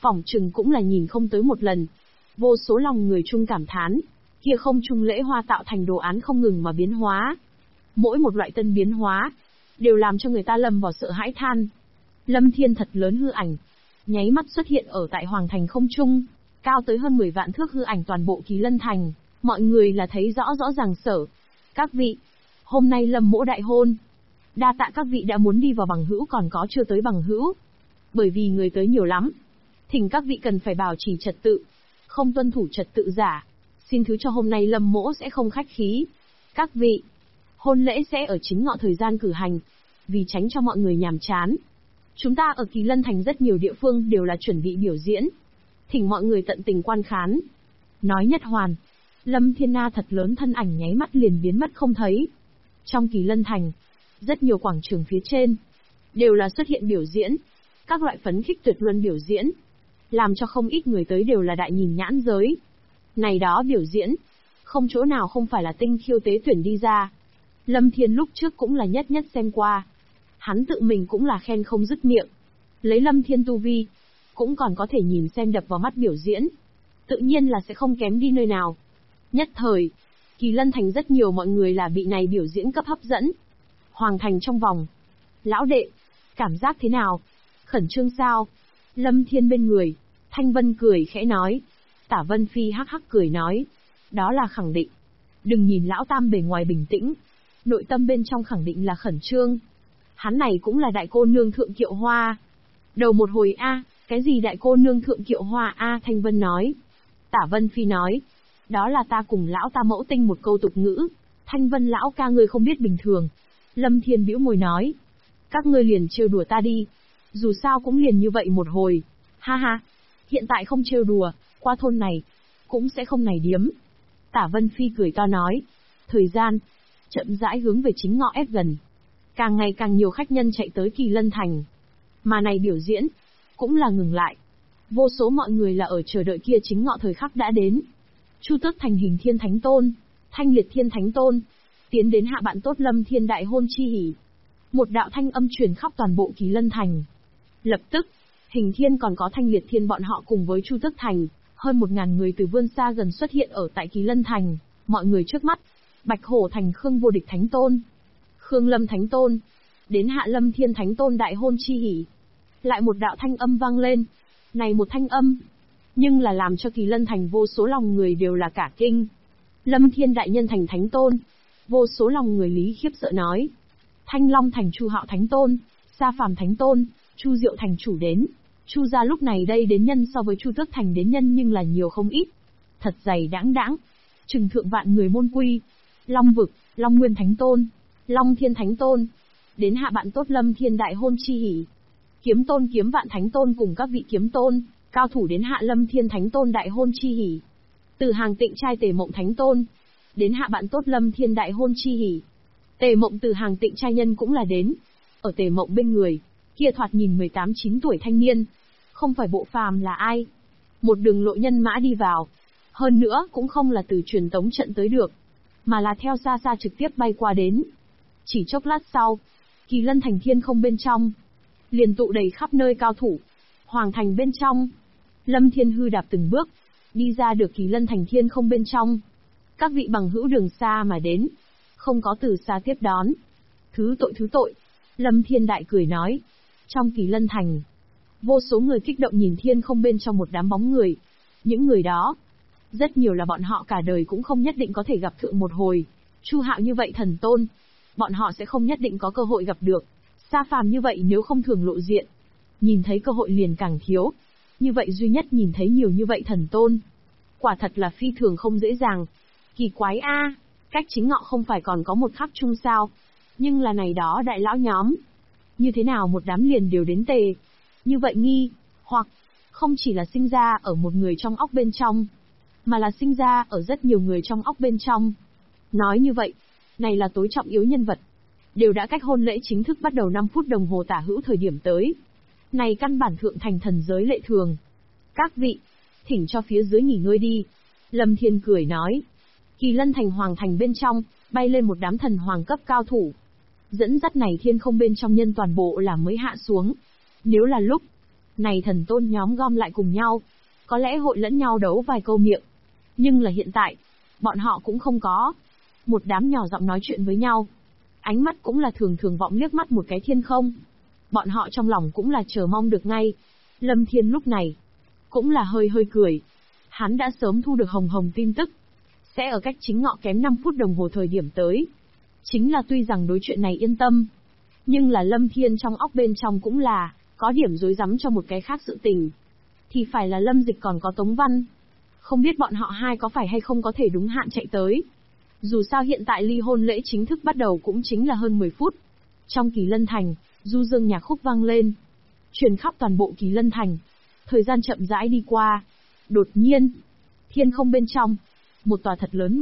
phỏng chừng cũng là nhìn không tới một lần. Vô số lòng người chung cảm thán, kia không trung lễ hoa tạo thành đồ án không ngừng mà biến hóa. Mỗi một loại tân biến hóa, đều làm cho người ta lâm vào sợ hãi than. Lâm Thiên thật lớn hư ảnh, nháy mắt xuất hiện ở tại Hoàng Thành không trung, cao tới hơn 10 vạn thước hư ảnh toàn bộ Kỳ Lân Thành, mọi người là thấy rõ rõ ràng sở. Các vị, hôm nay Lâm mỗ đại hôn. Đa tạ các vị đã muốn đi vào bằng hữu còn có chưa tới bằng hữu. Bởi vì người tới nhiều lắm, thỉnh các vị cần phải bảo trì trật tự, không tuân thủ trật tự giả. Xin thứ cho hôm nay Lâm mỗ sẽ không khách khí. Các vị, hôn lễ sẽ ở chính ngọ thời gian cử hành, vì tránh cho mọi người nhàm chán. Chúng ta ở Kỳ Lân Thành rất nhiều địa phương đều là chuẩn bị biểu diễn, thỉnh mọi người tận tình quan khán. Nói nhất hoàn, Lâm Thiên Na thật lớn thân ảnh nháy mắt liền biến mất không thấy. Trong Kỳ Lân Thành, rất nhiều quảng trường phía trên, đều là xuất hiện biểu diễn, các loại phấn khích tuyệt luân biểu diễn, làm cho không ít người tới đều là đại nhìn nhãn giới. Này đó biểu diễn, không chỗ nào không phải là tinh khiêu tế tuyển đi ra. Lâm Thiên lúc trước cũng là nhất nhất xem qua. Hắn tự mình cũng là khen không dứt miệng. Lấy Lâm Thiên tu vi, cũng còn có thể nhìn xem đập vào mắt biểu diễn. Tự nhiên là sẽ không kém đi nơi nào. Nhất thời, Kỳ Lân Thành rất nhiều mọi người là bị này biểu diễn cấp hấp dẫn. Hoàng Thành trong vòng. Lão đệ, cảm giác thế nào? Khẩn trương sao? Lâm Thiên bên người, Thanh Vân cười khẽ nói. Tả Vân Phi hắc hắc cười nói. Đó là khẳng định. Đừng nhìn lão tam bề ngoài bình tĩnh, nội tâm bên trong khẳng định là khẩn trương. Hắn này cũng là đại cô nương Thượng Kiệu Hoa. Đầu một hồi a, cái gì đại cô nương Thượng Kiệu Hoa a? Thanh Vân nói. Tả Vân Phi nói. Đó là ta cùng lão ta mẫu tinh một câu tục ngữ. Thanh Vân lão ca ngươi không biết bình thường. Lâm Thiên bĩu môi nói. Các ngươi liền trêu đùa ta đi. Dù sao cũng liền như vậy một hồi. Ha ha. Hiện tại không trêu đùa, qua thôn này, cũng sẽ không này điếm. Tả Vân Phi cười to nói. Thời gian, chậm rãi hướng về chính ngọ ép gần. Càng ngày càng nhiều khách nhân chạy tới Kỳ Lân Thành. Mà này biểu diễn, cũng là ngừng lại. Vô số mọi người là ở chờ đợi kia chính ngọ thời khắc đã đến. Chu Tước Thành Hình Thiên Thánh Tôn, Thanh Liệt Thiên Thánh Tôn, tiến đến hạ bạn tốt Lâm Thiên đại hôn chi hỉ. Một đạo thanh âm truyền khắp toàn bộ Kỳ Lân Thành. Lập tức, Hình Thiên còn có Thanh Liệt Thiên bọn họ cùng với Chu Tước Thành, hơn 1000 người từ vươn xa gần xuất hiện ở tại Kỳ Lân Thành, mọi người trước mắt. Bạch Hổ Thành Khương Vô Địch Thánh Tôn, Khương Lâm Thánh Tôn, đến hạ Lâm Thiên Thánh Tôn đại hôn chi hỉ. Lại một đạo thanh âm vang lên. Này một thanh âm, nhưng là làm cho Kỳ Lân Thành vô số lòng người đều là cả kinh. Lâm Thiên đại nhân thành Thánh Tôn, vô số lòng người lý khiếp sợ nói. Thanh Long Thành Chu Hạo Thánh Tôn, Sa Phàm Thánh Tôn, Chu Diệu Thành chủ đến. Chu gia lúc này đây đến nhân so với Chu Tước Thành đến nhân nhưng là nhiều không ít. Thật dày đãng đãng, chừng thượng vạn người môn quy. Long Vực, Long Nguyên Thánh Tôn, Long Thiên Thánh Tôn, đến hạ bạn tốt Lâm Thiên đại hôn chi hỉ. Kiếm Tôn Kiếm Vạn Thánh Tôn cùng các vị kiếm tôn, cao thủ đến hạ Lâm Thiên Thánh Tôn đại hôn chi hỉ. Từ Hàng Tịnh trai Tề Mộng Thánh Tôn, đến hạ bạn tốt Lâm Thiên đại hôn chi hỉ. Tề Mộng từ Hàng Tịnh trai nhân cũng là đến. Ở Tề Mộng bên người, kia thoạt nhìn 18-19 tuổi thanh niên, không phải bộ phàm là ai. Một đường lộ nhân mã đi vào, hơn nữa cũng không là từ truyền tống trận tới được, mà là theo xa xa trực tiếp bay qua đến. Chỉ chốc lát sau, Kỳ Lân Thành thiên không bên trong, liền tụ đầy khắp nơi cao thủ. Hoàng Thành bên trong, Lâm Thiên hư đạp từng bước, đi ra được Kỳ Lân Thành thiên không bên trong. Các vị bằng hữu đường xa mà đến, không có từ xa tiếp đón. Thứ tội, Lâm Thiên đại cười nói. Trong Kỳ Lân Thành, vô số người kích động nhìn thiên không bên trong một đám bóng người. Những người đó, rất nhiều là bọn họ cả đời cũng không nhất định có thể gặp thượng một hồi. Chu Hạo như vậy thần tôn, bọn họ sẽ không nhất định có cơ hội gặp được. Sa Phàm như vậy nếu không thường lộ diện, nhìn thấy cơ hội liền càng thiếu. Như vậy duy nhất nhìn thấy nhiều như vậy thần tôn, quả thật là phi thường không dễ dàng. Kỳ quái a, cách chính ngọ không phải còn có một khắc chung sao? Nhưng là này đó đại lão nhóm, như thế nào một đám liền đều đến tề? Như vậy nghi, hoặc không chỉ là sinh ra ở một người trong óc bên trong, mà là sinh ra ở rất nhiều người trong óc bên trong. Nói như vậy, này là tối trọng yếu nhân vật, đều đã cách hôn lễ chính thức bắt đầu 5 phút đồng hồ tả hữu thời điểm tới. Này căn bản thượng thành thần giới lệ thường. Các vị, thỉnh cho phía dưới nghỉ ngơi đi. Lâm Thiên cười nói. Kỳ Lân Thành Hoàng Thành bên trong, bay lên một đám thần hoàng cấp cao thủ. Dẫn dắt này thiên không bên trong nhân toàn bộ là mới hạ xuống. Nếu là lúc này thần tôn nhóm gom lại cùng nhau, có lẽ hội lẫn nhau đấu vài câu miệng. Nhưng là hiện tại, bọn họ cũng không có. Một đám nhỏ giọng nói chuyện với nhau. Ánh mắt cũng là thường thường vọng liếc mắt một cái thiên không. Bọn họ trong lòng cũng là chờ mong được ngay. Lâm Thiên lúc này, cũng là hơi hơi cười. Hắn đã sớm thu được hồng hồng tin tức. Sẽ ở cách chính ngọ kém 5 phút đồng hồ thời điểm tới. Chính là tuy rằng đối chuyện này yên tâm. Nhưng là Lâm Thiên trong óc bên trong cũng là, có điểm rối rắm cho một cái khác sự tình. Thì phải là Lâm Dịch còn có Tống Văn. Không biết bọn họ hai có phải hay không có thể đúng hạn chạy tới. Dù sao hiện tại ly hôn lễ chính thức bắt đầu cũng chính là hơn 10 phút. Trong Kỳ Lân Thành, du dương nhạc khúc vang lên. Truyền khắp toàn bộ Kỳ Lân Thành. Thời gian chậm rãi đi qua. Đột nhiên, thiên không bên trong, một tòa thật lớn